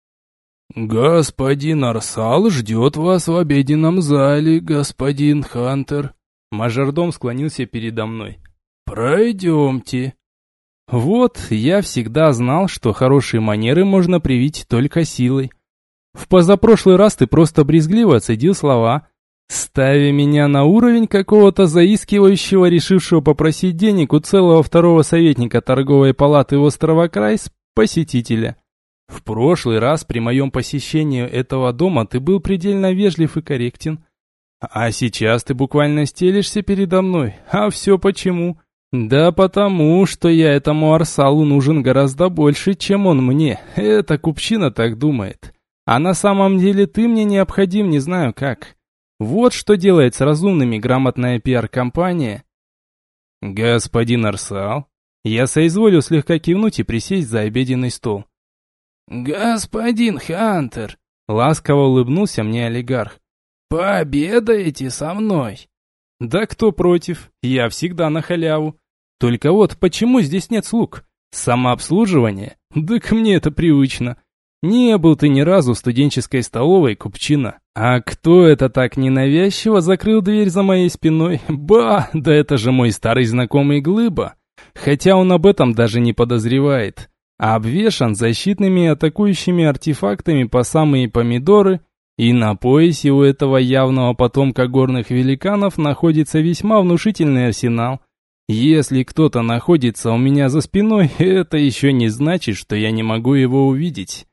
Speaker 1: Господин Арсал ждет вас в обеденном зале, господин Хантер. Мажордом склонился передо мной. «Пройдемте». Вот, я всегда знал, что хорошие манеры можно привить только силой. В позапрошлый раз ты просто брезгливо цедил слова, ставя меня на уровень какого-то заискивающего, решившего попросить денег у целого второго советника торговой палаты острова Крайс, посетителя. В прошлый раз при моем посещении этого дома ты был предельно вежлив и корректен. А сейчас ты буквально стелишься передо мной. А все почему? Да потому, что я этому Арсалу нужен гораздо больше, чем он мне. Эта купчина так думает. А на самом деле ты мне необходим, не знаю как. Вот что делает с разумными грамотная пиар-компания. Господин Арсал, я соизволю слегка кивнуть и присесть за обеденный стол. Господин Хантер, ласково улыбнулся мне олигарх. «Пообедаете со мной?» «Да кто против? Я всегда на халяву. Только вот почему здесь нет слуг? Самообслуживание? Да к мне это привычно. Не был ты ни разу в студенческой столовой, купчина. А кто это так ненавязчиво закрыл дверь за моей спиной? Ба, да это же мой старый знакомый Глыба. Хотя он об этом даже не подозревает. А обвешан защитными и атакующими артефактами по самые помидоры. И на поясе у этого явного потомка горных великанов находится весьма внушительный арсенал. Если кто-то находится у меня за спиной, это еще не значит, что я не могу его увидеть.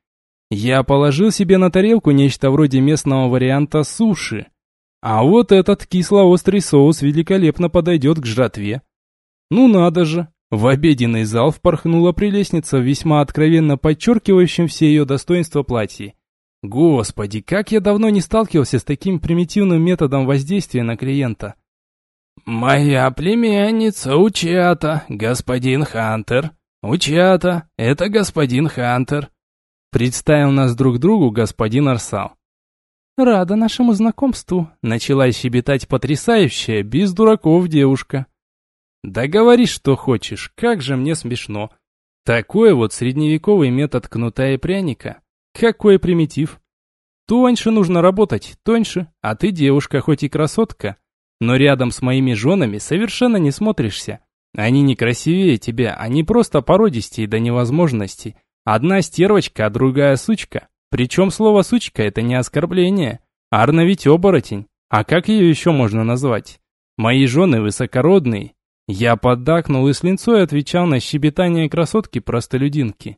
Speaker 1: Я положил себе на тарелку нечто вроде местного варианта суши. А вот этот кисло-острый соус великолепно подойдет к жратве. Ну надо же, в обеденный зал впорхнула прелестница в весьма откровенно подчеркивающем все ее достоинства платье. Господи, как я давно не сталкивался с таким примитивным методом воздействия на клиента.
Speaker 2: «Моя племянница Учата, господин Хантер. Учата, это господин Хантер», —
Speaker 1: представил нас друг другу господин Арсал.
Speaker 3: «Рада нашему знакомству», —
Speaker 1: начала щебетать потрясающая, без дураков девушка. «Да говори, что хочешь, как же мне смешно. Такой вот средневековый метод кнута и пряника. Какой примитив. Тоньше нужно работать, тоньше, а ты девушка, хоть и красотка, но рядом с моими женами совершенно не смотришься. Они не красивее тебя, они просто породистее до невозможности. Одна стервочка, а другая сучка. Причем слово «сучка» — это не оскорбление. Арна ведь оборотень. А как ее еще можно назвать? Мои жены высокородные». Я поддакнул и с линцой отвечал на щебетание красотки-простолюдинки.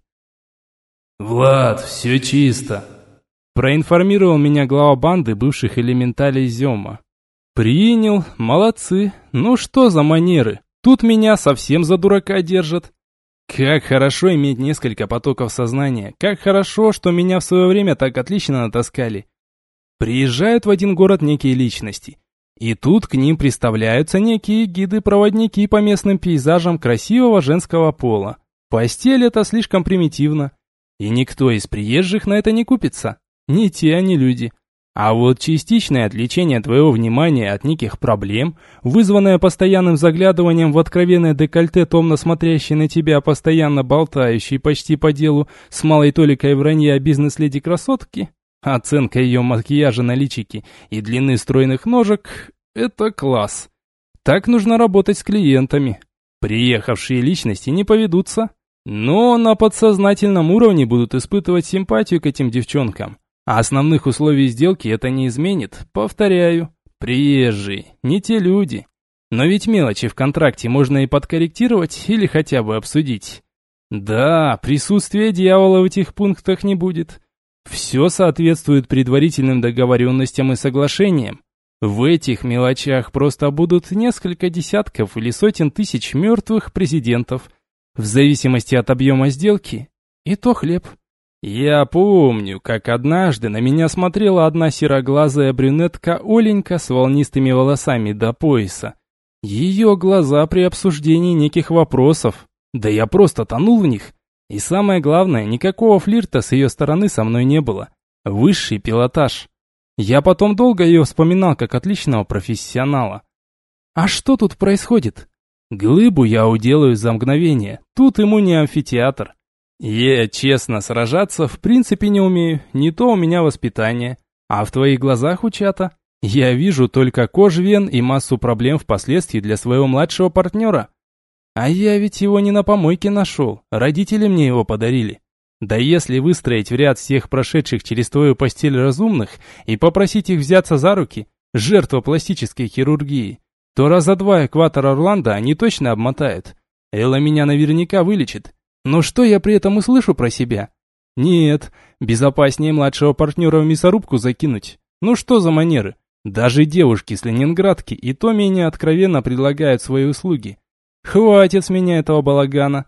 Speaker 2: «Влад, все чисто»,
Speaker 1: — проинформировал меня глава банды бывших элементалей Зема. «Принял, молодцы. Ну что за манеры? Тут меня совсем за дурака держат. Как хорошо иметь несколько потоков сознания. Как хорошо, что меня в свое время так отлично натаскали. Приезжают в один город некие личности. И тут к ним представляются некие гиды-проводники по местным пейзажам красивого женского пола. Постель это слишком примитивно. И никто из приезжих на это не купится. Ни те, ни люди. А вот частичное отвлечение твоего внимания от неких проблем, вызванное постоянным заглядыванием в откровенное декольте, томно смотрящей на тебя, постоянно болтающей почти по делу, с малой толикой вранья бизнес-леди красотки, оценка ее макияжа на личике и длины стройных ножек – это класс. Так нужно работать с клиентами. Приехавшие личности не поведутся, но на подсознательном уровне будут испытывать симпатию к этим девчонкам. А основных условий сделки это не изменит, повторяю. Приезжие, не те люди. Но ведь мелочи в контракте можно и подкорректировать или хотя бы обсудить. Да, присутствия дьявола в этих пунктах не будет. Все соответствует предварительным договоренностям и соглашениям. В этих мелочах просто будут несколько десятков или сотен тысяч мертвых президентов. В зависимости от объема сделки. И то хлеб. Я помню, как однажды на меня смотрела одна сероглазая брюнетка Оленька с волнистыми волосами до пояса. Ее глаза при обсуждении неких вопросов. Да я просто тонул в них. И самое главное, никакого флирта с ее стороны со мной не было. Высший пилотаж. Я потом долго ее вспоминал как отличного профессионала. А что тут происходит? Глыбу я уделаю за мгновение. Тут ему не амфитеатр. Я, честно, сражаться в принципе не умею, не то у меня воспитание. А в твоих глазах, Учата, я вижу только кожвен и массу проблем впоследствии для своего младшего партнера. А я ведь его не на помойке нашел, родители мне его подарили. Да если выстроить в ряд всех прошедших через твою постель разумных и попросить их взяться за руки, жертва пластической хирургии, то раза два экватор Орландо они точно обмотают. Элла меня наверняка вылечит. Но что я при этом услышу про себя? Нет, безопаснее младшего партнера в мясорубку закинуть. Ну что за манеры? Даже девушки с Ленинградки и то менее откровенно предлагают свои услуги. Хватит с меня этого балагана.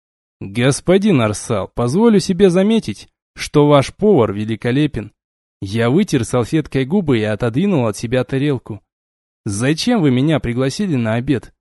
Speaker 1: Господин Арсал, позволю себе заметить, что ваш повар великолепен. Я вытер салфеткой губы и отодвинул от себя тарелку. Зачем вы меня пригласили на обед?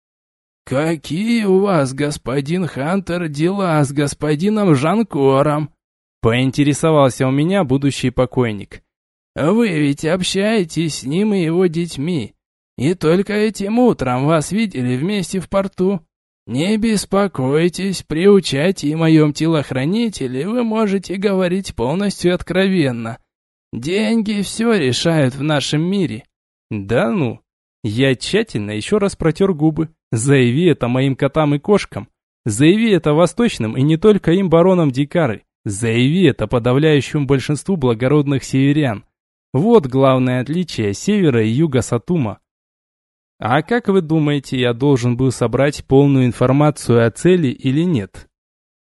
Speaker 2: «Какие у вас, господин Хантер, дела с господином Жанкором?»
Speaker 1: Поинтересовался у меня будущий покойник.
Speaker 2: «Вы ведь общаетесь с ним и его детьми, и только этим утром вас видели вместе в порту. Не беспокойтесь, при участии моем телохранителе вы можете говорить полностью откровенно. Деньги все решают в нашем мире».
Speaker 1: «Да ну!» Я тщательно еще раз протер губы. Заяви это моим котам и кошкам. Заяви это восточным и не только им баронам Дикары. Заяви это подавляющему большинству благородных северян. Вот главное отличие севера и юга Сатума. А как вы думаете, я должен был собрать полную информацию о цели или нет?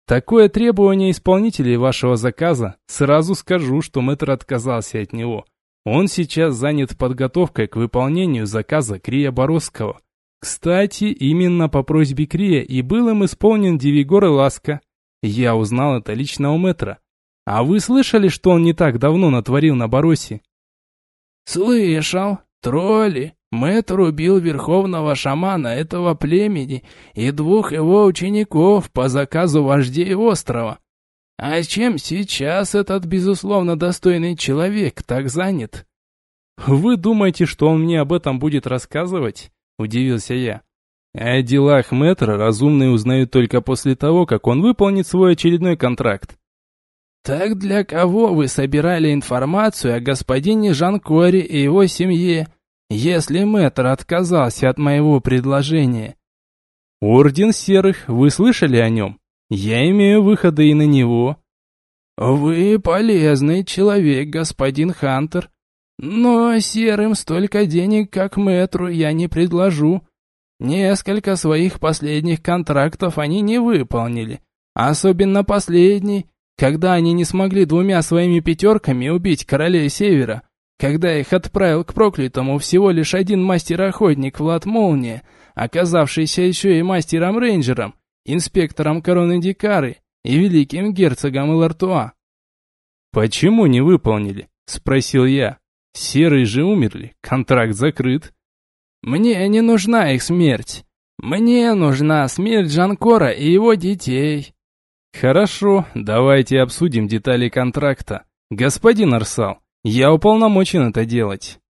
Speaker 1: Такое требование исполнителей вашего заказа, сразу скажу, что мэтр отказался от него. Он сейчас занят подготовкой к выполнению заказа Крия Боровского. Кстати, именно по просьбе Крия и был им исполнен Дивигор и Ласка. Я узнал это лично у мэтра. А вы слышали, что он не так давно натворил на Боросе?
Speaker 2: Слышал. Тролли. Мэтр убил верховного шамана этого племени и двух его учеников по заказу вождей острова. А чем сейчас этот, безусловно, достойный человек так занят?
Speaker 1: Вы думаете, что он мне об этом будет рассказывать? Удивился я. О делах мэтра разумные узнают только после того, как он выполнит свой очередной контракт.
Speaker 2: Так для кого вы собирали информацию о господине Жанкоре и его семье, если мэтр отказался от моего предложения?
Speaker 1: Орден Серых, вы слышали о нем? Я имею выходы и на него.
Speaker 2: Вы полезный человек, господин Хантер, но Серым столько денег, как мэтру, я не предложу. Несколько своих последних контрактов они не выполнили, особенно последний, когда они не смогли двумя своими пятерками убить королей Севера, когда их отправил к проклятому всего лишь один мастер-охотник Влад Молния, оказавшийся еще и мастером-рейнджером, инспектором короны Дикары и великим герцогом Элартуа.
Speaker 1: «Почему не выполнили?» – спросил я. «Серые же умерли, контракт закрыт».
Speaker 2: «Мне не нужна их смерть. Мне нужна смерть Жанкора и его детей».
Speaker 1: «Хорошо, давайте обсудим детали контракта. Господин Арсал, я уполномочен это делать».